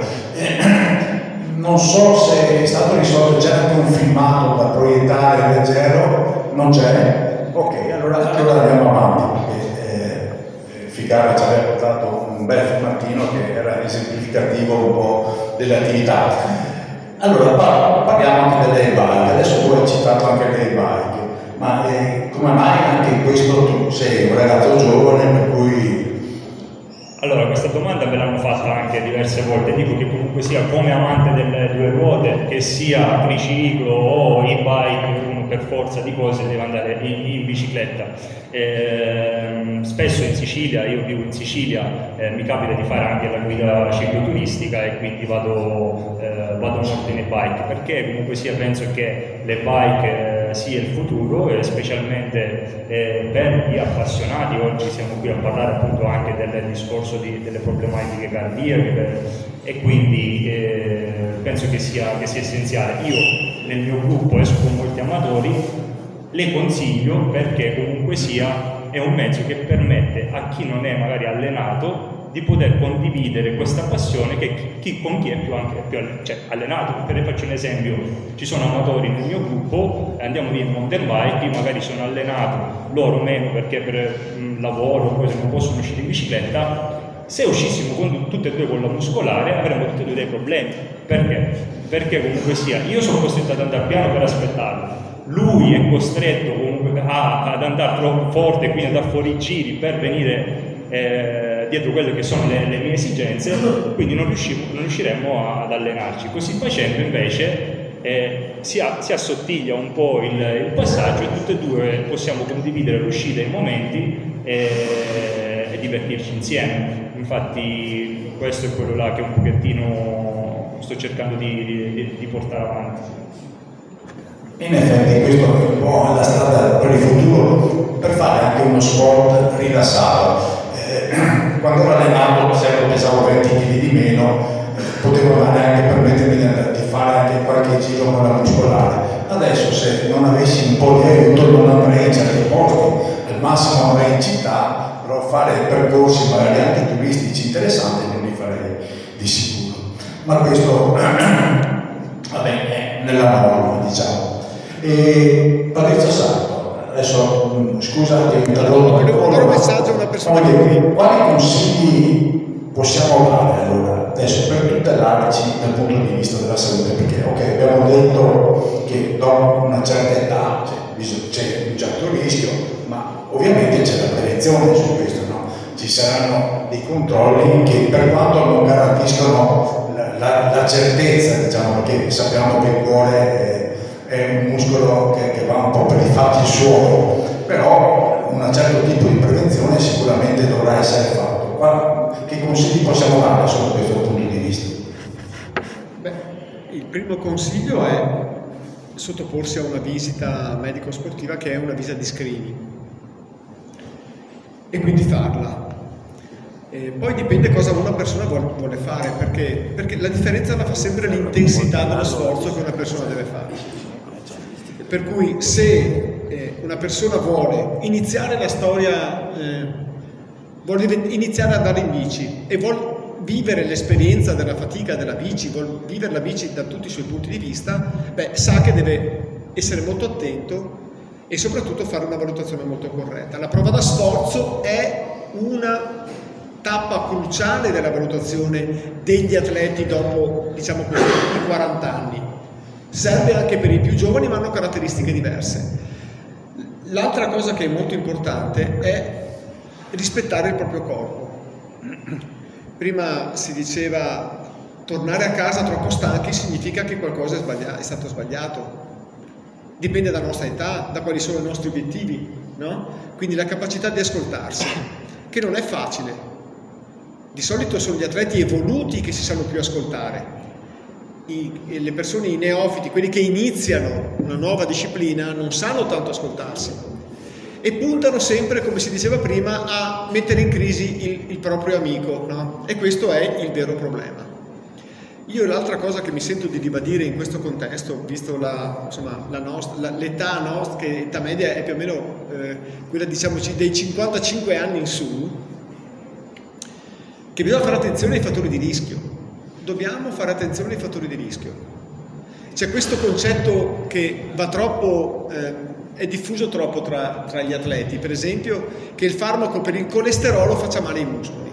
Non so se è stato risolto, c'è anche un filmato da proiettare leggero, non c'è? Ok, allora andiamo avanti, perché Ficare ci aveva portato un bel filmatino che era esemplificativo un po' delle attività. Allora parliamo anche delle bike, adesso tu hai citato anche le bike, ma come mai anche questo tu sei un ragazzo giovane per cui... Allora, questa domanda me l'hanno fatta anche diverse volte. Dico che comunque sia, come amante delle 2 ruote, che sia triciclo o e-bike, uno per forza di cose deve andare in bicicletta. Spesso in Sicilia, io vivo in Sicilia, mi capita di fare anche la guida cicloturistica, e quindi vado molto in e-bike, perché comunque sia penso che le bike sia il futuro, e specialmente per gli appassionati. Oggi siamo qui a parlare appunto anche del discorso delle problematiche cardiache, e quindi penso che sia essenziale. Io nel mio gruppo esco con molti amatori, le consiglio perché comunque sia è un mezzo che permette a chi non è magari allenato di poter condividere questa passione con chi è più allenato. Per faccio un esempio, ci sono amatori nel mio gruppo, andiamo via in mountain bike, magari sono allenato, loro meno perché per lavoro o cose non possono uscire in bicicletta. Se uscissimo con tutte e 2 con la muscolare avremmo tutti e 2 dei problemi. Perché? Perché comunque sia, io sono costretto ad andare piano per aspettarlo, lui è costretto comunque ad andare troppo forte, quindi ad andare fuori giri per venire dietro quelle che sono le mie esigenze, quindi non riusciremmo ad allenarci. Così facendo invece si assottiglia un po' il passaggio e tutte e due possiamo condividere l'uscita in momenti e divertirci insieme. Infatti questo è quello là che un pochettino sto cercando di portare avanti. In effetti questo è un po' la strada per il futuro, per fare anche uno sport rilassato. Quando ero allenato, pesavo 20 kg di meno, potevo anche permettermi di fare anche qualche giro con la muscolare. Adesso se non avessi un po' di aiuto non andrei in certi posti, al massimo andrei in città, però fare percorsi magari anche turistici interessanti non li farei di sicuro. Ma questo vabbè, è nella norma, diciamo. E Patrizio Sarto, adesso scusa che mi interrompo. Volevo dare un messaggio a una persona quali consigli possiamo dare allora adesso per tutelarci dal punto di vista della salute? Perché abbiamo detto che dopo una certa età c'è un certo rischio, ma ovviamente c'è la prevenzione su questo, no? Ci saranno dei controlli che, per quanto non garantiscono la certezza, diciamo, perché sappiamo che il cuore è un muscolo che va un po' per i fatti suoi, però un certo tipo di prevenzione sicuramente dovrà essere fatto. Che consigli possiamo dare sotto questo punto di vista? Il primo consiglio è sottoporsi a una visita medico-sportiva, che è una visita di screening, e quindi farla. Poi dipende cosa una persona vuole fare, perché la differenza la fa sempre l'intensità dello sforzo che una persona deve fare. Per cui se una persona vuole iniziare la storia, vuole iniziare ad andare in bici e vuole vivere l'esperienza della fatica della bici, vuole vivere la bici da tutti i suoi punti di vista, sa che deve essere molto attento e soprattutto fare una valutazione molto corretta. La prova da sforzo è una tappa cruciale della valutazione degli atleti dopo, diciamo così, i 40 anni. Serve anche per i più giovani, ma hanno caratteristiche diverse. L'altra cosa che è molto importante è rispettare il proprio corpo. Prima si diceva tornare a casa troppo stanchi significa che qualcosa è stato sbagliato. Dipende dalla nostra età, da quali sono i nostri obiettivi, no? Quindi la capacità di ascoltarsi, che non è facile. Di solito sono gli atleti evoluti che si sanno più ascoltare. Le persone, i neofiti, quelli che iniziano una nuova disciplina, non sanno tanto ascoltarsi e puntano sempre, come si diceva prima, a mettere in crisi il proprio amico, no? E questo è il vero problema. Io l'altra cosa che mi sento di ribadire in questo contesto, visto l'età nostra, che età media è più o meno quella, diciamoci, dei 55 anni in su, che bisogna fare attenzione ai fattori di rischio. Dobbiamo fare attenzione ai fattori di rischio. C'è questo concetto che va troppo, è diffuso troppo tra gli atleti, per esempio, che il farmaco per il colesterolo faccia male ai muscoli.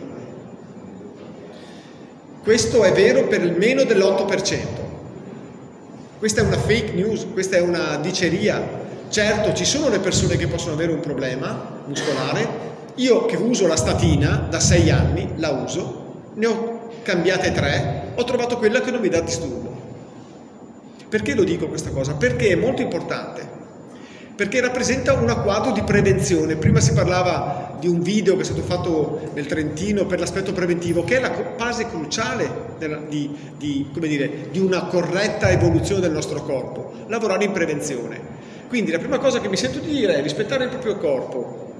Questo è vero per il meno dell'8%. Questa è una fake news, questa è una diceria. Certo, ci sono le persone che possono avere un problema muscolare. Io che uso la statina da 6 anni, la uso, ne ho cambiate 3, ho trovato quella che non mi dà disturbo. Perché lo dico questa cosa? Perché è molto importante, perché rappresenta un quadro di prevenzione. Prima si parlava di un video che è stato fatto nel Trentino per l'aspetto preventivo, che è la base cruciale di una corretta evoluzione del nostro corpo, lavorare in prevenzione. Quindi la prima cosa che mi sento di dire è rispettare il proprio corpo,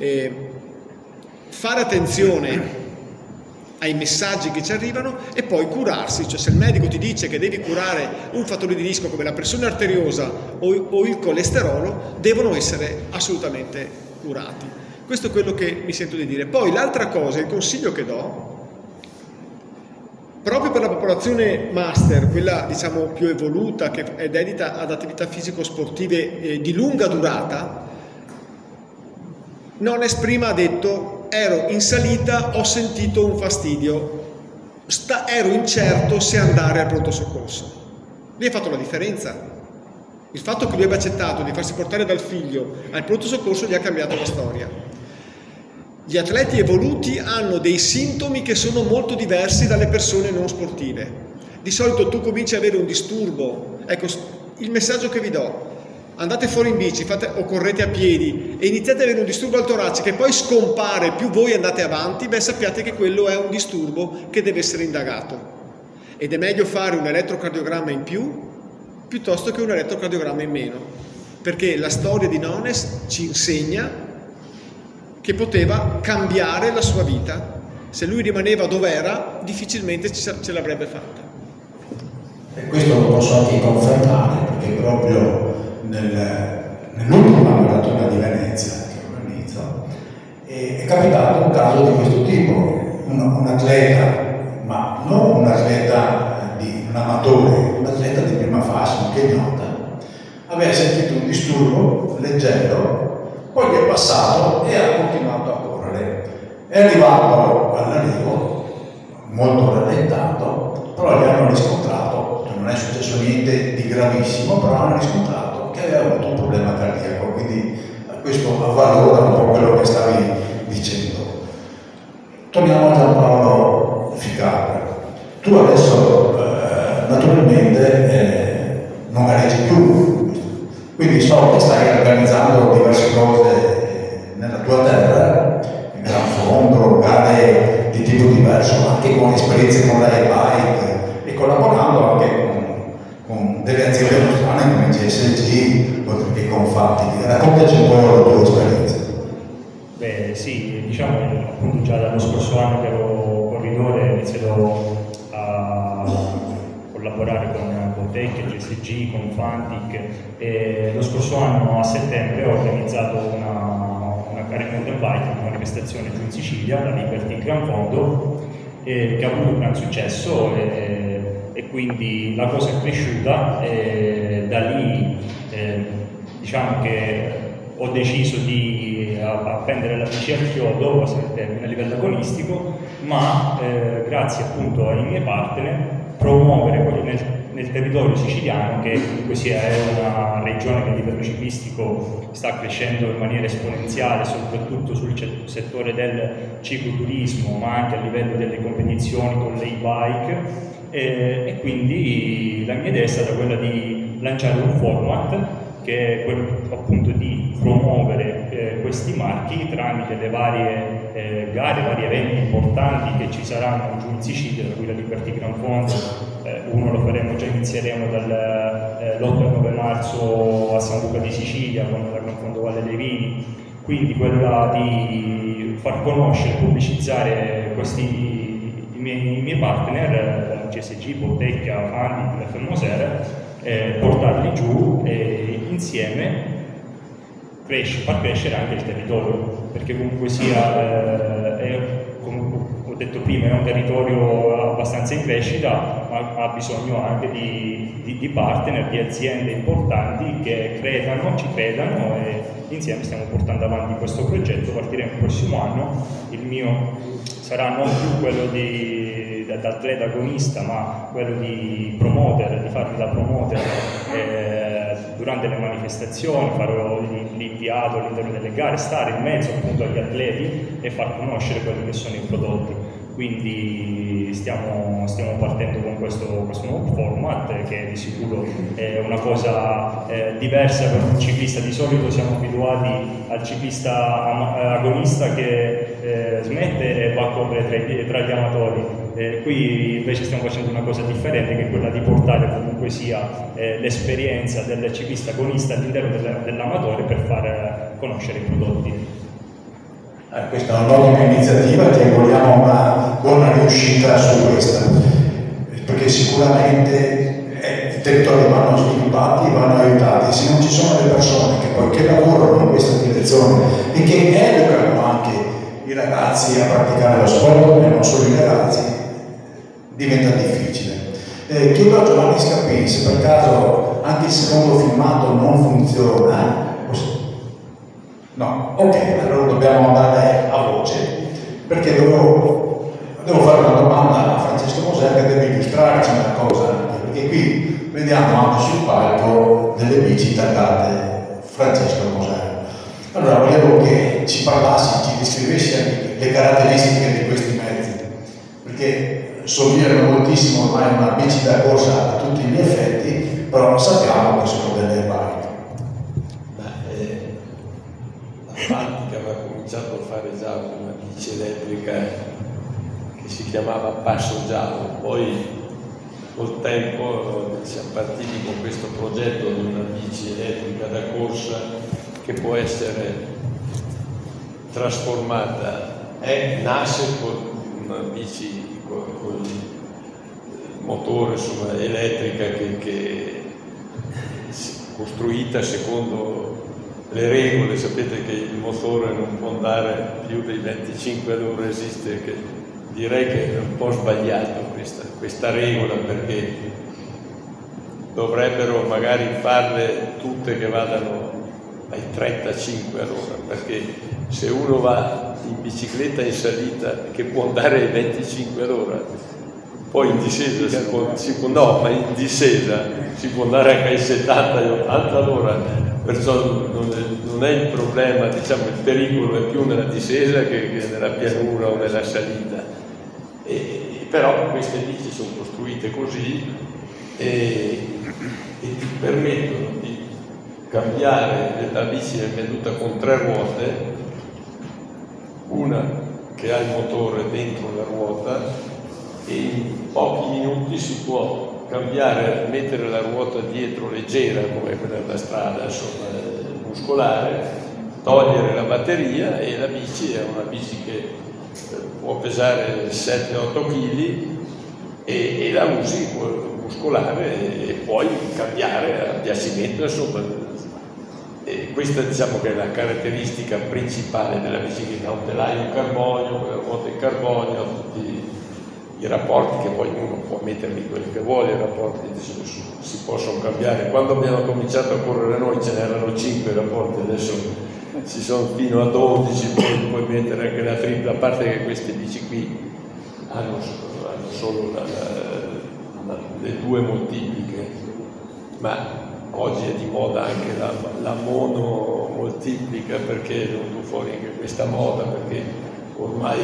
fare attenzione ai messaggi che ci arrivano e poi curarsi. Cioè, se il medico ti dice che devi curare un fattore di rischio come la pressione arteriosa o il colesterolo, devono essere assolutamente curati. Questo è quello che mi sento di dire. Poi l'altra cosa, il consiglio che do, proprio per la popolazione master, quella diciamo più evoluta, che è dedita ad attività fisico-sportive di lunga durata, Nones prima ha detto: ero in salita, ho sentito un fastidio, ero incerto se andare al pronto soccorso. Lì ha fatto la differenza. Il fatto che lui abbia accettato di farsi portare dal figlio al pronto soccorso gli ha cambiato la storia. gli atleti evoluti hanno dei sintomi che sono molto diversi dalle persone non sportive. Di solito tu cominci ad avere un disturbo, ecco il messaggio che vi do: andate fuori in bici o correte a piedi e iniziate ad avere un disturbo al torace che poi scompare più voi andate avanti, beh sappiate che quello è un disturbo che deve essere indagato, ed è meglio fare un elettrocardiogramma in più piuttosto che un elettrocardiogramma in meno, perché la storia di Nones ci insegna che poteva cambiare la sua vita. Se lui rimaneva dove era, difficilmente ce l'avrebbe fatta. E questo lo posso anche confermare, perché proprio nell'ultima maratona di Venezia che organizzo è capitato un caso di questo tipo. Un atleta, ma non un atleta un amatore, un atleta di prima fascia, che nota, aveva sentito un disturbo leggero, poi è passato e ha continuato a correre. È arrivato all'arrivo molto rallentato, però gli hanno riscontrato, non è successo niente di gravissimo, però hanno riscontrato che aveva avuto un problema cardiaco, quindi questo avvalora un po' quello che stavi dicendo. Torniamo a Giampaolo Ficarra. Tu adesso naturalmente non gareggi più, quindi so che stai organizzando diverse cose nella tua terra, in Gran Fondo, gare di tipo diverso, anche con esperienze con la e-bike e collaborando anche con delle aziende nostrane come GSG, oltre che con Fatti. Raccontaci un po' la tua esperienza. Beh sì, diciamo appunto già dallo scorso anno che ero corridore ho iniziato a collaborare con Bottecchia, GSG, con Fantic, e lo scorso anno a settembre ho organizzato una gara in mountain bike, una manifestazione giù in Sicilia, la Liberty Gran Fondo, che ha avuto un gran successo e quindi la cosa è cresciuta e da lì diciamo che ho deciso di appendere la bici al chiodo, a livello agonistico, ma grazie appunto ai miei partner promuovere nel territorio siciliano, che comunque sia una regione che a livello ciclistico sta crescendo in maniera esponenziale, soprattutto sul settore del cicloturismo, ma anche a livello delle competizioni con le e-bike, e quindi la mia idea è stata quella di lanciare un format che è quello appunto di promuovere questi marchi tramite le varie gare, vari eventi importanti che ci saranno giù in Sicilia, tra cui la Liberty Gran Fondo, uno lo faremo, già inizieremo dall'8 al 9 marzo a San Luca di Sicilia con la Gran Fondo Valle dei Vini, quindi quella di far conoscere, pubblicizzare i miei partner, CSG, Bottecchia, Fandi, FM Moser, portarli giù e insieme far crescere anche il territorio, perché comunque sia, come ho detto prima, è un territorio abbastanza in crescita, ma ha bisogno anche di partner, di aziende importanti che ci credano, e insieme stiamo portando avanti questo progetto. Partiremo il prossimo anno, il mio sarà non più quello da atleta agonista, ma quello di promoter, di farmi da promoter durante le manifestazioni, farò l'inviato all'interno delle gare, stare in mezzo appunto agli atleti e far conoscere quelli che sono i prodotti. Quindi stiamo partendo con questo nuovo format, che di sicuro è una cosa diversa per un ciclista. Di solito siamo abituati al ciclista agonista che smette e va a correre tra gli amatori. Qui invece stiamo facendo una cosa differente, che è quella di portare comunque sia l'esperienza del ciclista agonista all'interno dell'amatore per far conoscere i prodotti. Questa è un'ottima iniziativa, ti auguriamo una buona riuscita su questa, perché sicuramente i territori vanno sviluppati, vanno aiutati. Se non ci sono le persone che lavorano in questa direzione e che educano anche i ragazzi a praticare lo sport, e non solo i ragazzi, diventa difficile. Chiedo a Giovanni Scappini se per caso anche il secondo filmato non funziona. No, ok, allora dobbiamo andare a voce, perché devo fare una domanda a Francesco Moser, che deve illustrarci una cosa, perché qui vediamo anche sul palco delle bici taggate Francesco Moser. Allora volevo che ci parlassi, ci descrivessi anche le caratteristiche di questi mezzi, perché somigliano moltissimo ormai a una bici da corsa a tutti gli effetti, però sappiamo che sono delle bike. La Baltica aveva cominciato a fare già una bici elettrica che si chiamava Passo Giallo, poi col tempo siamo partiti con questo progetto di una bici elettrica da corsa che può essere trasformata, nasce con una bici con il motore elettrica che costruita secondo le regole. Sapete che il motore non può andare più dei 25 all'ora, esiste, che direi che è un po' sbagliato questa regola, perché dovrebbero magari farle tutte che vadano ai 35 all'ora, perché se uno va in bicicletta in salita che può andare ai 25 all'ora, poi in discesa in discesa si può andare anche ai 70 e 80 all'ora, perciò non è il problema, diciamo, il pericolo è più nella discesa che nella pianura o nella salita. Però queste bici sono costruite così e ti permettono di cambiare. La bici è venduta con 3 ruote, una che ha il motore dentro la ruota, e in pochi minuti si può cambiare, mettere la ruota dietro leggera come quella da strada, insomma, muscolare, togliere la batteria, e la bici è una bici che può pesare 7-8 kg e la usi muscolare e puoi cambiare a piacimento, insomma. E questa, diciamo, che è la caratteristica principale della bicicletta. Un telaio in carbonio, la ruota in carbonio, tutti i rapporti che poi uno può metterli quelli che vuole, i rapporti si possono cambiare. Quando abbiamo cominciato a correre noi ce n'erano 5 rapporti, adesso ci sono fino a 12, poi puoi mettere anche la tripla, a parte che queste bici qui hanno solo le 2 moltipliche, ma oggi è di moda anche la mono moltiplica, perché è venuto fuori anche questa moda, perché ormai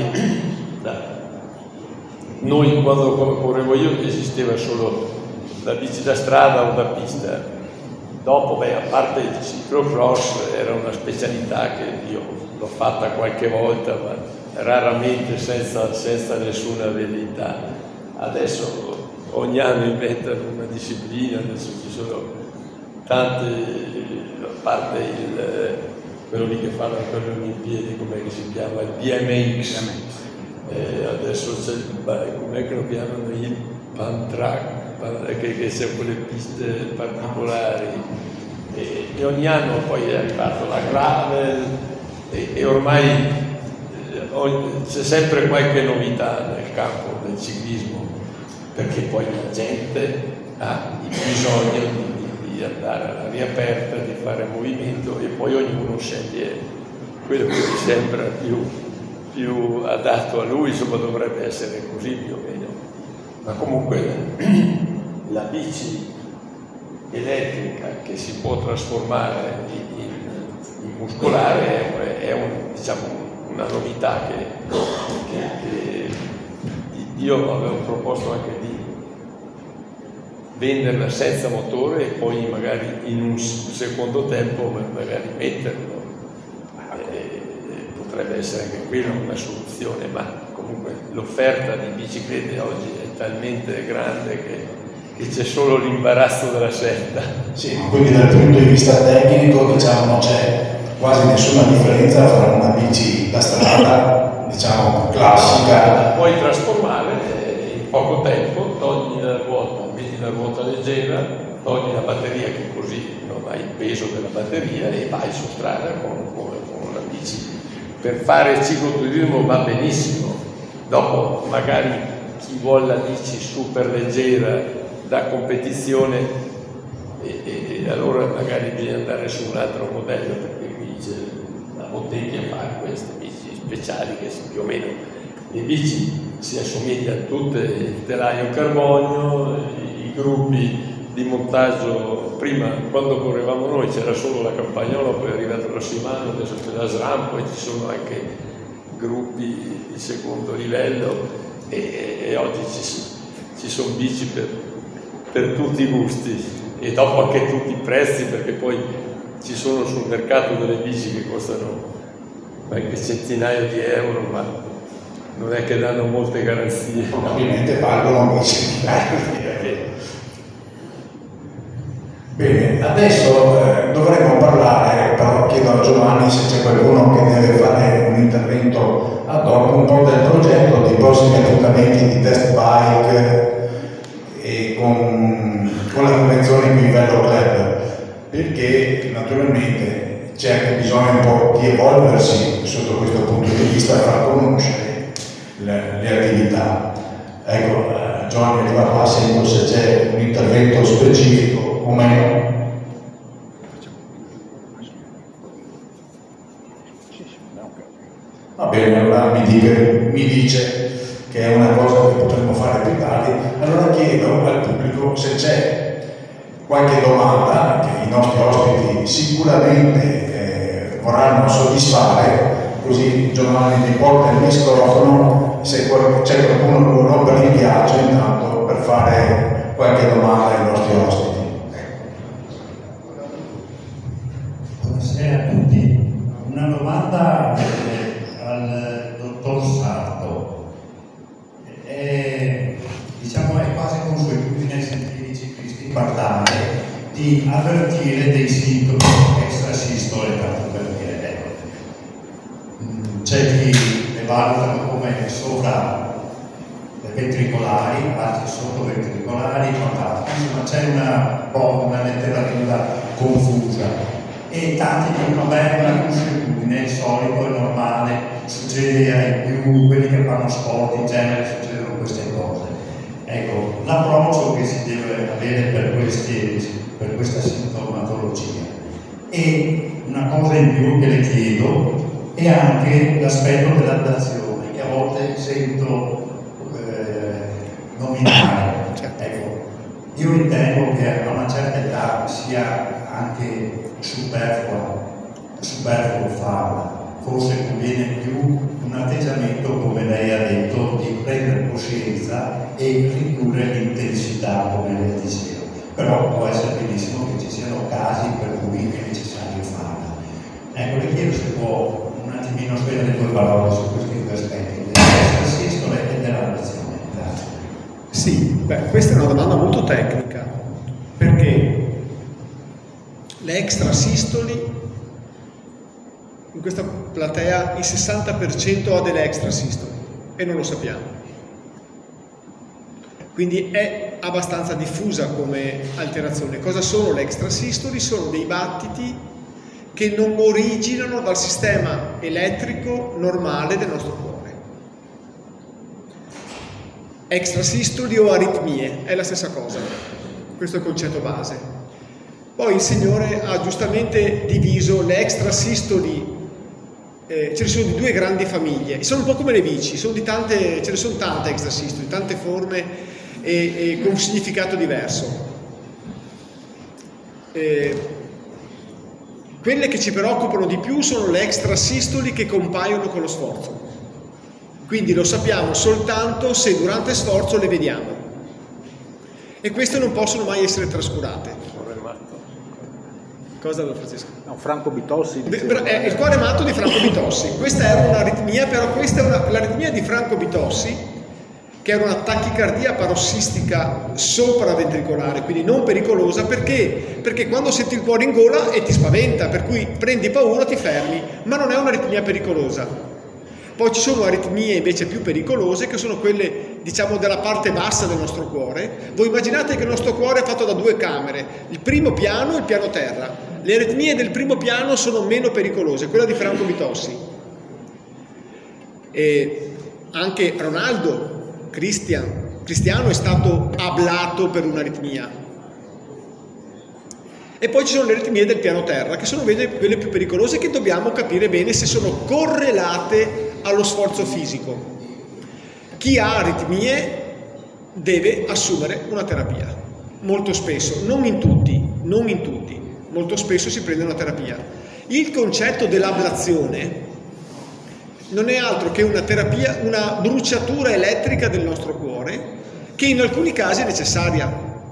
noi quando correvo io esisteva solo la bici da strada o da pista. Dopo, a parte il ciclocross, era una specialità che io l'ho fatta qualche volta, ma raramente senza nessuna velleità. Adesso ogni anno inventano una disciplina, adesso ci sono tante, a parte quello lì che fanno anche le Olimpiadi, com'è che si chiama? Il BMX. Adesso c'è com'è che lo chiamano, il Pantrack, che c'è quelle piste particolari, e ogni anno poi è arrivato la gravel e ormai c'è sempre qualche novità nel campo del ciclismo, perché poi la gente ha il bisogno di andare all'aria aperta, di fare movimento, e poi ognuno sceglie quello che gli sembra più adatto a lui, insomma dovrebbe essere così più o meno. Ma comunque la bici elettrica che si può trasformare in muscolare è una novità che io avevo proposto anche di venderla senza motore e poi magari in un secondo tempo magari metterlo. Potrebbe essere anche quella una soluzione, ma comunque l'offerta di biciclette oggi è talmente grande che c'è solo l'imbarazzo della scelta. Sì, quindi dal punto di vista tecnico, diciamo, non c'è quasi nessuna differenza tra una bici da strada, diciamo, classica. La puoi trasformare in poco tempo, togli la ruota, metti la ruota leggera, togli la batteria, che così non hai il peso della batteria, e vai su strada con una bici. Per fare cicloturismo va benissimo. Dopo magari chi vuole la bici super leggera da competizione, e allora magari bisogna andare su un altro modello, perché qui c'è la Botteglia fa queste bici speciali che più o meno le bici si assomigliano tutte, il telaio in carbonio, i gruppi di montaggio. Prima, quando correvamo noi, c'era solo la Campagnola, poi è arrivato la Shimano, adesso c'è la SRAM, poi ci sono anche gruppi di secondo livello e oggi ci sono bici per tutti i gusti e dopo anche tutti i prezzi, perché poi ci sono sul mercato delle bici che costano qualche centinaio di euro, ma non è che danno molte garanzie. Probabilmente valgono centinaia di euro. Bene, adesso dovremmo parlare, però chiedo a Giovanni se c'è qualcuno che deve fare un intervento ad hoc, un po' del progetto, dei prossimi appuntamenti di test bike e con la convenzione qui Vello Club, perché naturalmente c'è anche bisogno un po' di evolversi sotto questo punto di vista, far conoscere le attività. Ecco, Giovanni arriva qua, sento se c'è un intervento specifico o meno. Va bene, allora mi dice che è una cosa che potremmo fare più tardi, allora chiedo al pubblico se c'è qualche domanda che i nostri ospiti sicuramente vorranno soddisfare, così Giovanni mi porta il microfono, se c'è qualcuno che vuole rompere il ghiaccio intanto per fare qualche domanda ai nostri ospiti. Buonasera a tutti. Una domanda al dottor Sarto. Diciamo è quasi consuetudine sentire i ciclisti parlare di avvertire dei sintomi extrasistole, tanto per dire. C'è chi le valutano come sovraventricolari, altri sottoventricolari, insomma c'è una letteratura confusa. E tanti dicono, beh, una consuetudine, è solito, è normale, succede ai più, quelli che fanno sport in genere succedono queste cose. Ecco, l'approccio che si deve avere per questa sintomatologia. E una cosa in più che le chiedo è anche l'aspetto dell'adattazione, che a volte sento nominare. Ecco, io ritengo che a una certa età sia anche superfluo farla, forse conviene più un atteggiamento, come lei ha detto, di prendere coscienza e ridurre l'intensità, come lei diceva. Però può essere benissimo che ci siano casi per cui è necessario farla. Ecco, le chiedo se può un attimino spendere due parole su questi due aspetti, dell'extrasistole e della relazione. Grazie. Sì, questa è una domanda molto tecnica, perché le extrasistoli, in questa platea il 60% ha delle extrasistoli e non lo sappiamo. Quindi è abbastanza diffusa come alterazione. Cosa sono le extrasistoli? Sono dei battiti che non originano dal sistema elettrico normale del nostro cuore. Extrasistoli o aritmie, è la stessa cosa. Questo è il concetto base. Poi il Signore ha giustamente diviso le extrasistoli, ce ne sono di due grandi famiglie, sono un po' come le bici, ce ne sono tante extrasistoli, tante forme e con un significato diverso. Quelle che ci preoccupano di più sono le extrasistoli che compaiono con lo sforzo, quindi lo sappiamo soltanto se durante sforzo le vediamo, e queste non possono mai essere trascurate. Cosa da Francesco? No, Franco Bitossi. Il cuore matto di Franco Bitossi. Questa era un'aritmia, però questa è l'aritmia di Franco Bitossi, che era una tachicardia parossistica sopraventricolare, quindi non pericolosa, perché quando senti il cuore in gola e ti spaventa, per cui prendi paura, ti fermi, ma non è un'aritmia pericolosa. Poi ci sono aritmie invece più pericolose, che sono quelle, diciamo, della parte bassa del nostro cuore. Voi immaginate che il nostro cuore è fatto da due camere, il primo piano e il piano terra. Le aritmie del primo piano sono meno pericolose, quella di Franco Bitossi. E anche Ronaldo, Cristiano è stato ablato per un'aritmia. E poi ci sono le aritmie del piano terra, che sono quelle più pericolose, che dobbiamo capire bene se sono correlate allo sforzo fisico. Chi ha aritmie deve assumere una terapia. molto spesso, non in tutti, molto spesso si prende una terapia. Il concetto dell'ablazione non è altro che una terapia, una bruciatura elettrica del nostro cuore, che in alcuni casi è necessaria,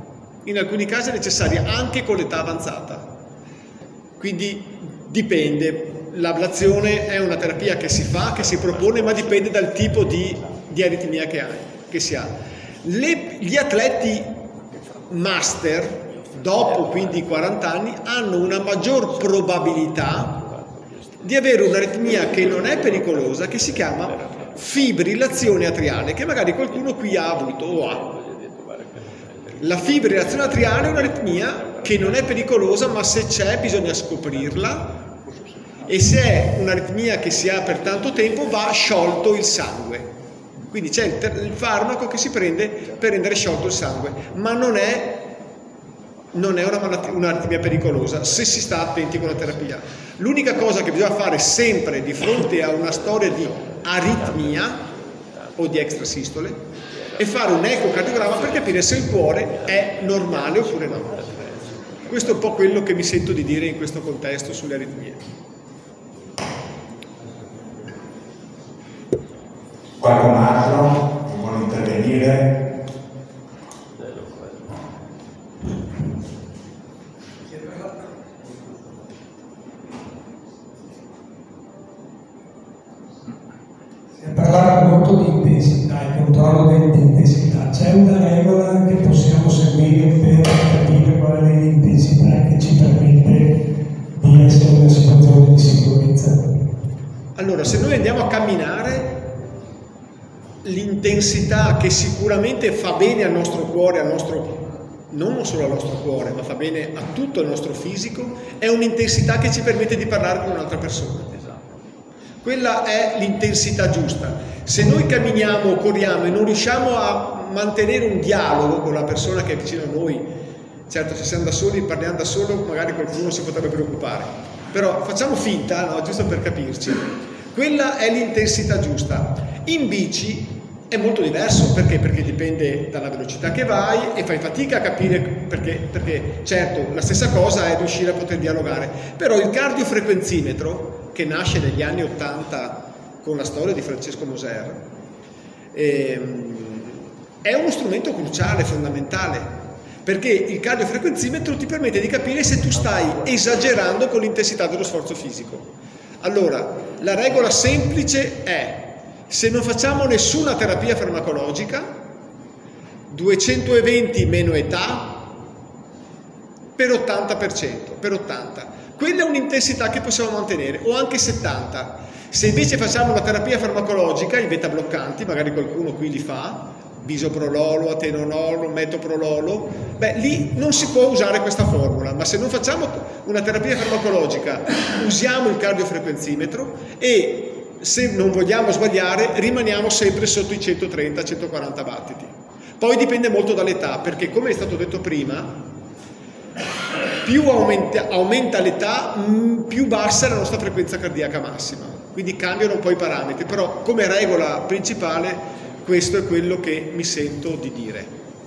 anche con l'età avanzata. Quindi dipende. L'ablazione è una terapia che si fa, che si propone, ma dipende dal tipo di aritmia che si ha. Gli atleti master, dopo quindi 40 anni, hanno una maggior probabilità di avere un'aritmia che non è pericolosa, che si chiama fibrillazione atriale, che magari qualcuno qui ha avuto o ha. La fibrillazione atriale è un'aritmia che non è pericolosa, ma se c'è bisogna scoprirla, e se è un'aritmia che si ha per tanto tempo va sciolto il sangue. Quindi c'è il farmaco che si prende per rendere sciolto il sangue, ma non è un'aritmia pericolosa se si sta attenti con la terapia. L'unica cosa che bisogna fare sempre di fronte a una storia di aritmia o di extrasistole è fare un ecocardiogramma per capire se il cuore è normale oppure no. Questo è un po' quello che mi sento di dire in questo contesto sulle aritmie. Qualcun altro che vuole intervenire? Si è parlato molto di intensità, il controllo dell'intensità. C'è una regola che possiamo seguire per capire qual è l'intensità che ci permette di essere in una situazione di sicurezza? Allora, se noi andiamo a camminare, l'intensità che sicuramente fa bene al nostro cuore, non solo al nostro cuore, ma fa bene a tutto il nostro fisico, è un'intensità che ci permette di parlare con un'altra persona. Quella è l'intensità giusta. Se noi camminiamo o corriamo e non riusciamo a mantenere un dialogo con la persona che è vicino a noi, certo, se siamo da soli, parliamo da solo, magari qualcuno si potrebbe preoccupare, però facciamo finta, no? Giusto per capirci. Quella è l'intensità giusta. In bici è molto diverso, perché dipende dalla velocità che vai e fai fatica a capire perché certo la stessa cosa è riuscire a poter dialogare, però il cardiofrequenzimetro, che nasce negli anni 80 con la storia di Francesco Moser, è uno strumento cruciale, fondamentale, perché il cardiofrequenzimetro ti permette di capire se tu stai esagerando con l'intensità dello sforzo fisico. Allora, la regola semplice è: se non facciamo nessuna terapia farmacologica, 220 meno età per 80%, per 80. Quella è un'intensità che possiamo mantenere, o anche 70. Se invece facciamo una terapia farmacologica, i beta bloccanti, magari qualcuno qui li fa, bisoprololo, atenololo, metoprololo, lì non si può usare questa formula, ma se non facciamo una terapia farmacologica usiamo il cardiofrequenzimetro e se non vogliamo sbagliare rimaniamo sempre sotto i 130-140 battiti. Poi dipende molto dall'età, perché come è stato detto prima, più aumenta l'età, più bassa è la nostra frequenza cardiaca massima, quindi cambiano un po' i parametri, però come regola principale questo è quello che mi sento di dire.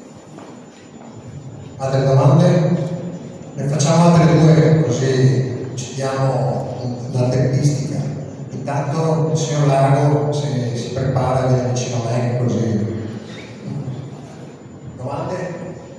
Altre domande? Ne facciamo altre due, così ci diamo la tempistica. Intanto il signor Lago si prepara, viene vicino a me, così. Domande?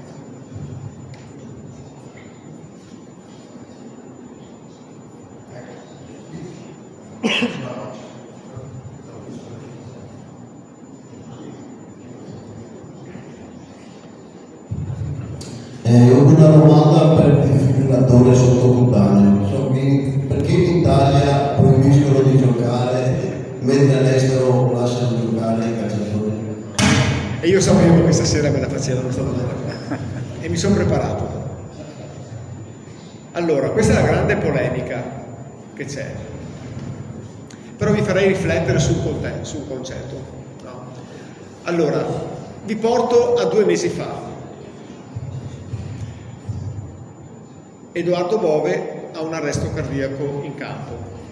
Una domanda per il defibrillatore sottocutaneo. Perché in Italia proibiscono di giocare mentre all'estero lasciano giocare i calciatori? E io sapevo che stasera me la facevano questa domanda e mi sono preparato. Allora, questa è la grande polemica che c'è, però vi farei riflettere sul concetto. No? Allora, vi porto a 2 mesi fa. Edoardo Bove ha un arresto cardiaco in campo.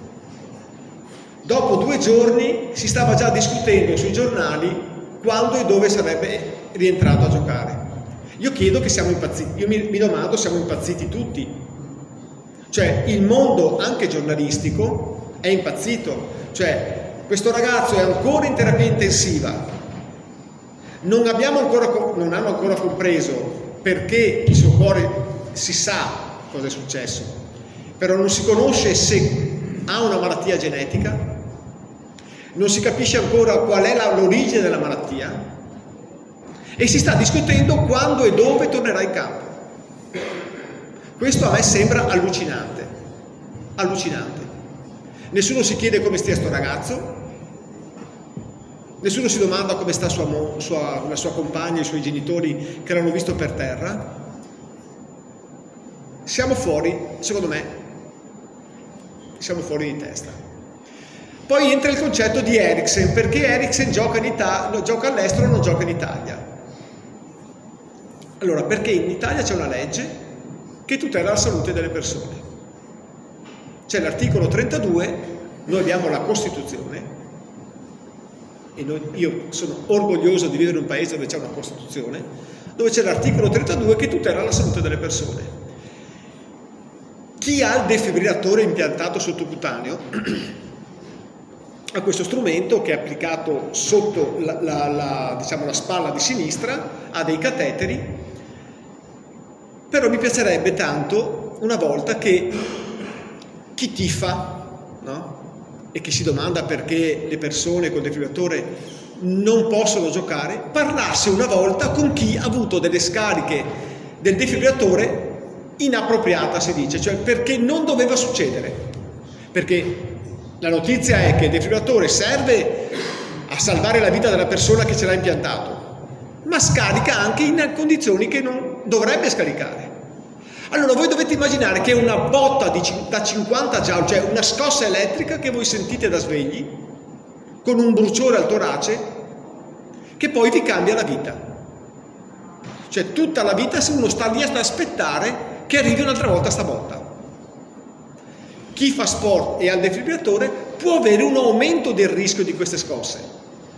Dopo 2 giorni si stava già discutendo sui giornali quando e dove sarebbe rientrato a giocare. Io chiedo che siamo impazziti, io mi domando, siamo impazziti tutti? Cioè il mondo anche giornalistico è impazzito, cioè questo ragazzo è ancora in terapia intensiva, non hanno ancora compreso perché il suo cuore, si sa cosa è successo, però non si conosce se ha una malattia genetica, non si capisce ancora qual è l'origine della malattia e si sta discutendo quando e dove tornerà in campo. Questo a me sembra allucinante, allucinante. Nessuno si chiede come stia sto ragazzo, nessuno si domanda come sta la sua compagna, i suoi genitori che l'hanno visto per terra. Siamo fuori, secondo me, siamo fuori di testa. Poi entra il concetto di Eriksen, perché Eriksen gioca all'estero, non gioca in Italia. Allora, perché in Italia c'è una legge che tutela la salute delle persone. C'è l'articolo 32, noi abbiamo la Costituzione, e io sono orgoglioso di vivere in un paese dove c'è una Costituzione, dove c'è l'articolo 32 che tutela la salute delle persone. Chi ha il defibrillatore impiantato sottocutaneo ha questo strumento che è applicato sotto la spalla di sinistra, ha dei cateteri. Però mi piacerebbe tanto una volta che chi tifa, no? E chi si domanda perché le persone col defibrillatore non possono giocare, parlasse una volta con chi ha avuto delle scariche del defibrillatore inappropriata, si dice, cioè perché non doveva succedere. Perché la notizia è che il defibrillatore serve a salvare la vita della persona che ce l'ha impiantato, ma scarica anche in condizioni che non dovrebbe scaricare. Allora voi dovete immaginare che una botta da 50 joule, cioè una scossa elettrica che voi sentite da svegli, con un bruciore al torace, che poi vi cambia la vita. Cioè tutta la vita se uno sta lì ad aspettare che arrivi un'altra volta sta botta. Chi fa sport e ha il defibrillatore può avere un aumento del rischio di queste scosse.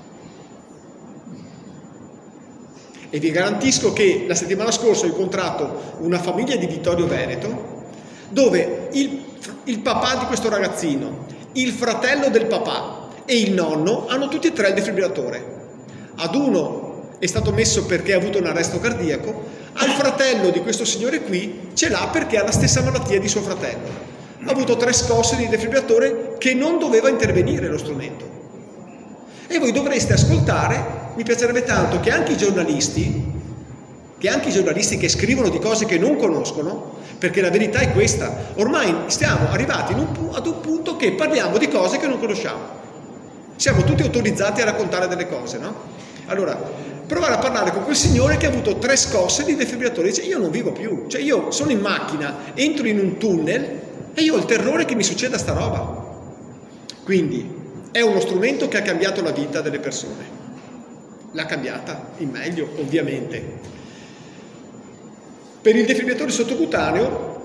E vi garantisco che la settimana scorsa ho incontrato una famiglia di Vittorio Veneto dove il papà di questo ragazzino, il fratello del papà e il nonno hanno tutti e tre il defibrillatore. Ad uno è stato messo perché ha avuto un arresto cardiaco, al fratello di questo signore qui ce l'ha perché ha la stessa malattia di suo fratello. Ha avuto 3 scosse di defibrillatore che non doveva intervenire lo strumento. E voi dovreste ascoltare, mi piacerebbe tanto che anche i giornalisti che scrivono di cose che non conoscono, perché la verità è questa, ormai stiamo arrivati ad un punto che parliamo di cose che non conosciamo. Siamo tutti autorizzati a raccontare delle cose, no? Allora, provare a parlare con quel signore che ha avuto 3 scosse di defibrillatore, dice io non vivo più, cioè io sono in macchina, entro in un tunnel e io ho il terrore che mi succeda sta roba. Quindi è uno strumento che ha cambiato la vita delle persone, l'ha cambiata in meglio ovviamente. Per il defibrillatore sottocutaneo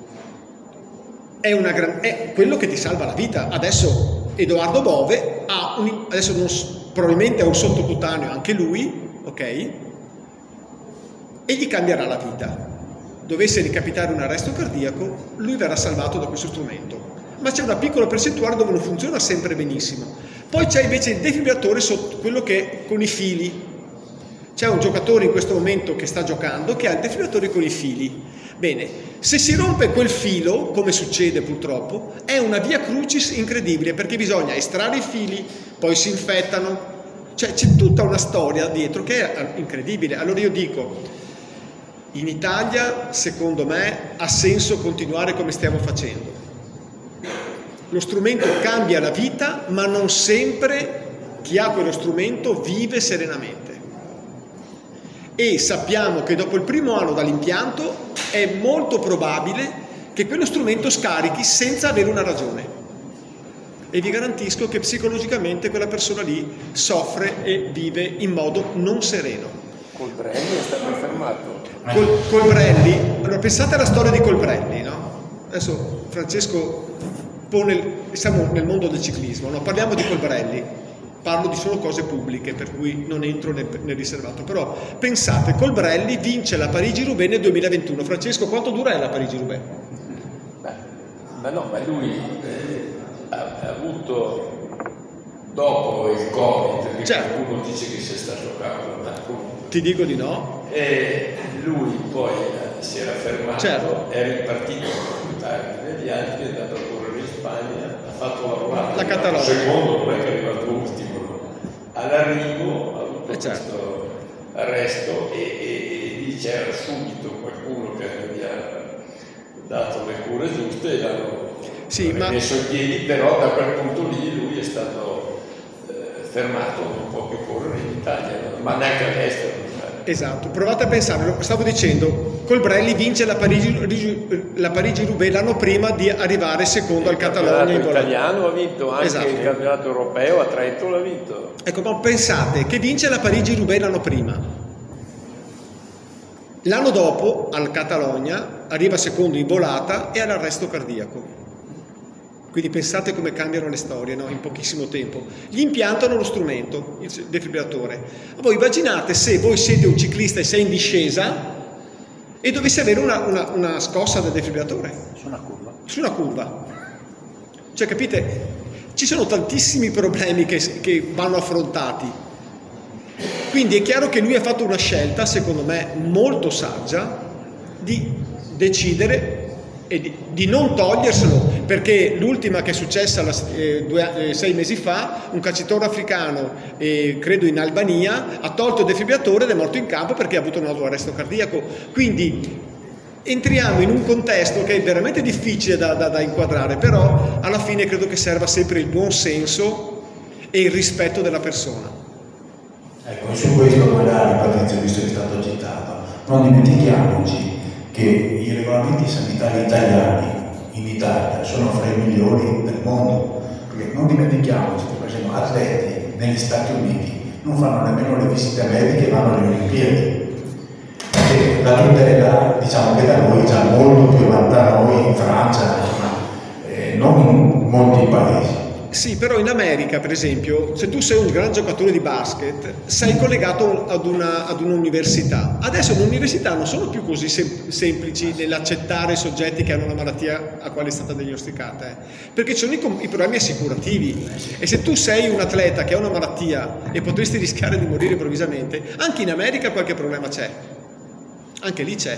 è quello che ti salva la vita. Adesso Edoardo Bove probabilmente ha un sottocutaneo anche lui, ok? E gli cambierà la vita. Dovesse ricapitare un arresto cardiaco, lui verrà salvato da questo strumento. Ma c'è una piccola percentuale dove non funziona sempre benissimo. Poi c'è invece il defibrillatore quello che è con i fili. C'è un giocatore in questo momento che sta giocando che ha il defibrillatore con i fili. Bene, se si rompe quel filo, come succede purtroppo, è una via crucis incredibile, perché bisogna estrarre i fili, poi si infettano. Cioè c'è tutta una storia dietro che è incredibile. Allora io dico, in Italia, secondo me, ha senso continuare come stiamo facendo. Lo strumento cambia la vita, ma non sempre chi ha quello strumento vive serenamente. E sappiamo che dopo il primo anno dall'impianto è molto probabile che quello strumento scarichi senza avere una ragione. E vi garantisco che psicologicamente quella persona lì soffre e vive in modo non sereno. Colbrelli è stato fermato. Colbrelli, allora pensate alla storia di Colbrelli, no? Adesso Francesco siamo nel mondo del ciclismo, no? Parliamo di Colbrelli. parlo di solo cose pubbliche, per cui non entro nel riservato. Però pensate, Colbrelli vince la Parigi-Roubaix nel 2021. Francesco, quanto dura la Parigi-Roubaix? Ma lui ha avuto, dopo il Covid, perché qualcuno dice che sia stato cavolo, ti dico di no. E lui poi si era fermato, è ripartito più tardi degli altri, è andato a correre in Spagna, ha fatto la Catalogna, secondo, non è che è arrivato ultimo, no? All'arrivo ha avuto questo arresto e lì c'era subito qualcuno che gli ha dato le cure giuste e l'hanno messo in piedi, però da quel punto lì lui è stato fermato, non può più correre in Italia, ma neanche all'estero. Esatto, provate a pensare, stavo dicendo, Colbrelli vince la Parigi-Roubaix l'anno prima di arrivare secondo al Catalogna. Il campionato italiano ha vinto, anche il campionato europeo a Trento l'ha vinto. Ecco, ma pensate che vince la Parigi-Roubaix l'anno prima. L'anno dopo, al Catalogna, arriva secondo in volata e all'arresto cardiaco. Quindi pensate come cambiano le storie, no? In pochissimo tempo. Gli impiantano lo strumento, il defibrillatore. Voi immaginate se voi siete un ciclista e sei in discesa e dovessi avere una scossa del defibrillatore. Su una curva. Cioè, capite? Ci sono tantissimi problemi che vanno affrontati. Quindi è chiaro che lui ha fatto una scelta, secondo me, molto saggia, di decidere e di non toglierselo, perché l'ultima che è successa 6 mesi fa, un calciatore africano, credo in Albania, ha tolto il defibrillatore ed è morto in campo perché ha avuto un nuovo arresto cardiaco. Quindi entriamo in un contesto che è veramente difficile da inquadrare, però alla fine credo che serva sempre il buon senso e il rispetto della persona. Ecco, su questo magari, Patrizio, visto che è stato citato, non dimentichiamoci che i regolamenti sanitari italiani in Italia sono fra i migliori del mondo, perché non dimentichiamoci che per esempio atleti negli Stati Uniti non fanno nemmeno le visite mediche e vanno alle Olimpiadi, perché la tutela, diciamo che da noi è già molto più avanti da noi, in Francia, non in molti paesi. Sì, però in America, per esempio, se tu sei un gran giocatore di basket, sei collegato ad un'università. Adesso le università non sono più così semplici nell'accettare i soggetti che hanno una malattia a quale è stata diagnosticata, perché ci sono i programmi assicurativi. E se tu sei un atleta che ha una malattia e potresti rischiare di morire improvvisamente, anche in America qualche problema c'è. Anche lì c'è.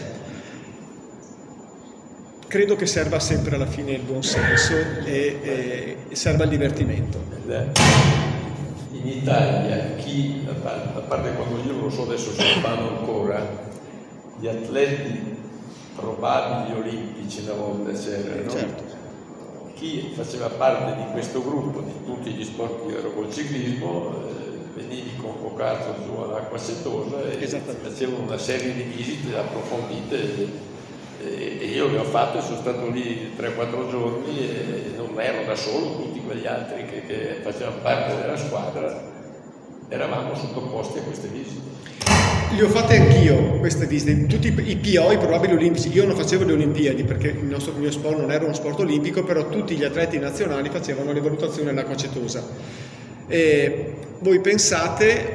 Credo che serva sempre alla fine il buon senso e serva il divertimento. In Italia, a parte quando io non lo so adesso se lo fanno ancora, gli atleti probabili olimpici una volta c'erano, certo. Chi faceva parte di questo gruppo, di tutti gli sport, io ero col ciclismo, venivi convocato giù all'Acqua Setosa e facevano una serie di visite approfondite. E io le ho fatte, sono stato lì 3-4 giorni e non ero da solo, tutti quegli altri che facevano parte della squadra eravamo sottoposti a queste visite. Le ho fatte anch'io queste visite, tutti i PO, i probabili olimpici. Io non facevo le Olimpiadi perché il mio sport non era uno sport olimpico, però tutti gli atleti nazionali facevano le valutazioni all'Acqua Setosa. Voi pensate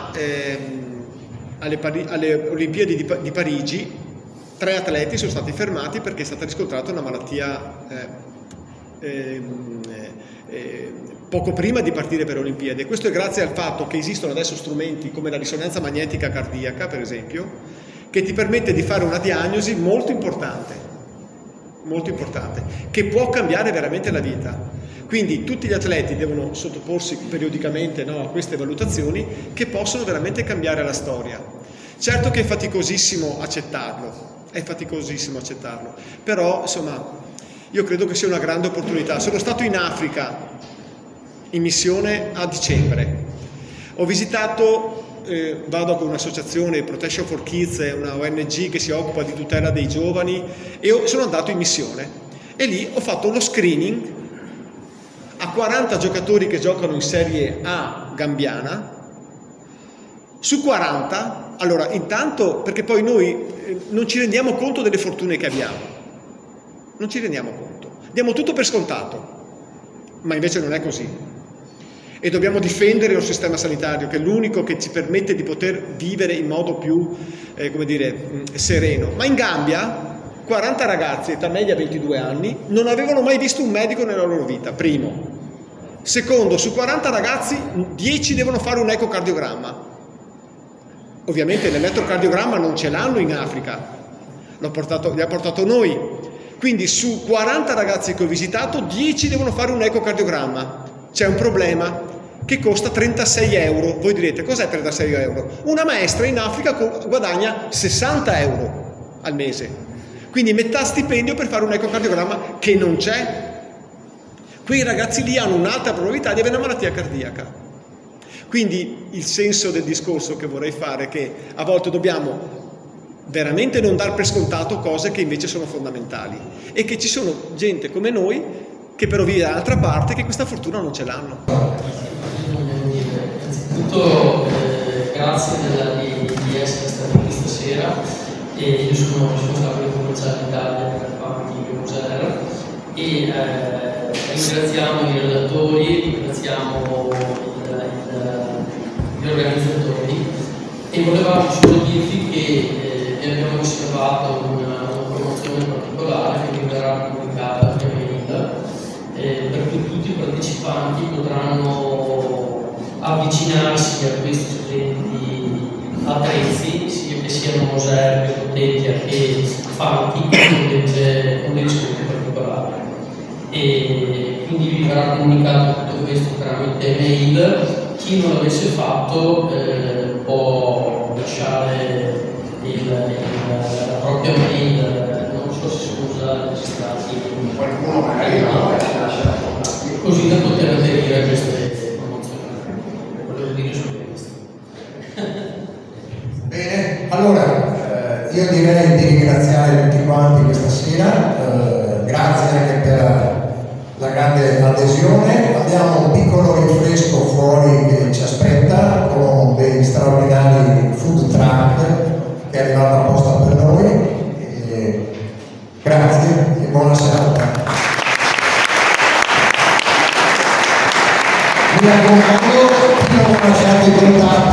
alle Olimpiadi di Parigi, 3 atleti sono stati fermati perché è stata riscontrata una malattia poco prima di partire per le Olimpiadi. E questo è grazie al fatto che esistono adesso strumenti come la risonanza magnetica cardiaca, per esempio, che ti permette di fare una diagnosi molto importante, che può cambiare veramente la vita. Quindi tutti gli atleti devono sottoporsi periodicamente a queste valutazioni che possono veramente cambiare la storia. Certo che è faticosissimo accettarlo, però insomma io credo che sia una grande opportunità. Sono stato in Africa in missione a dicembre, ho visitato, vado con un'associazione, Protection for Kids, una ONG che si occupa di tutela dei giovani, e sono andato in missione e lì ho fatto uno screening a 40 giocatori che giocano in Serie A gambiana. Su 40, allora intanto, perché poi noi non ci rendiamo conto delle fortune che abbiamo, diamo tutto per scontato, ma invece non è così. e dobbiamo difendere un sistema sanitario che è l'unico che ci permette di poter vivere in modo più, sereno. Ma in Gambia 40 ragazzi, età media 22 anni, non avevano mai visto un medico nella loro vita, primo. Secondo, su 40 ragazzi 10 devono fare un ecocardiogramma. Ovviamente l'elettrocardiogramma non ce l'hanno in Africa, li ha portato noi. Quindi su 40 ragazzi che ho visitato 10 devono fare un ecocardiogramma. C'è un problema che costa 36 euro. Voi direte, cos'è 36 euro? Una maestra in Africa guadagna 60 euro al mese. Quindi metà stipendio per fare un ecocardiogramma che non c'è. Quei ragazzi lì hanno un'alta probabilità di avere una malattia cardiaca. Quindi il senso del discorso che vorrei fare è che a volte dobbiamo veramente non dar per scontato cose che invece sono fondamentali e che ci sono gente come noi che però vive dall'altra parte che questa fortuna non ce l'hanno. Innanzitutto grazie di essere stati qui stasera. E io sono responsabile commerciale Italia per Panchi User e ringraziamo i relatori, ringraziamo gli organizzatori e volevamo solo dirvi che abbiamo osservato una promozione particolare che vi verrà comunicata via mail perché tutti i partecipanti potranno avvicinarsi a questi studenti attrezzi, sia che siano Moser, Bottega che Fanti, con degli sconti particolari. E quindi vi verrà comunicato tutto questo tramite mail. Chi non l'avesse fatto può lasciare la propria mail, non so se si usa registrati, qualcuno magari no, così da poter aderire a queste promozioni. Volevo dire solo questo. Bene, allora io direi di ringraziare tutti quanti questa sera, grazie anche per la grande adesione. Abbiamo un piccolo rinfresco fuori che ci aspetta con dei straordinari food truck che è arrivato apposta per noi. Grazie e buona serata. Mi raccomando, non lasciate i contatti.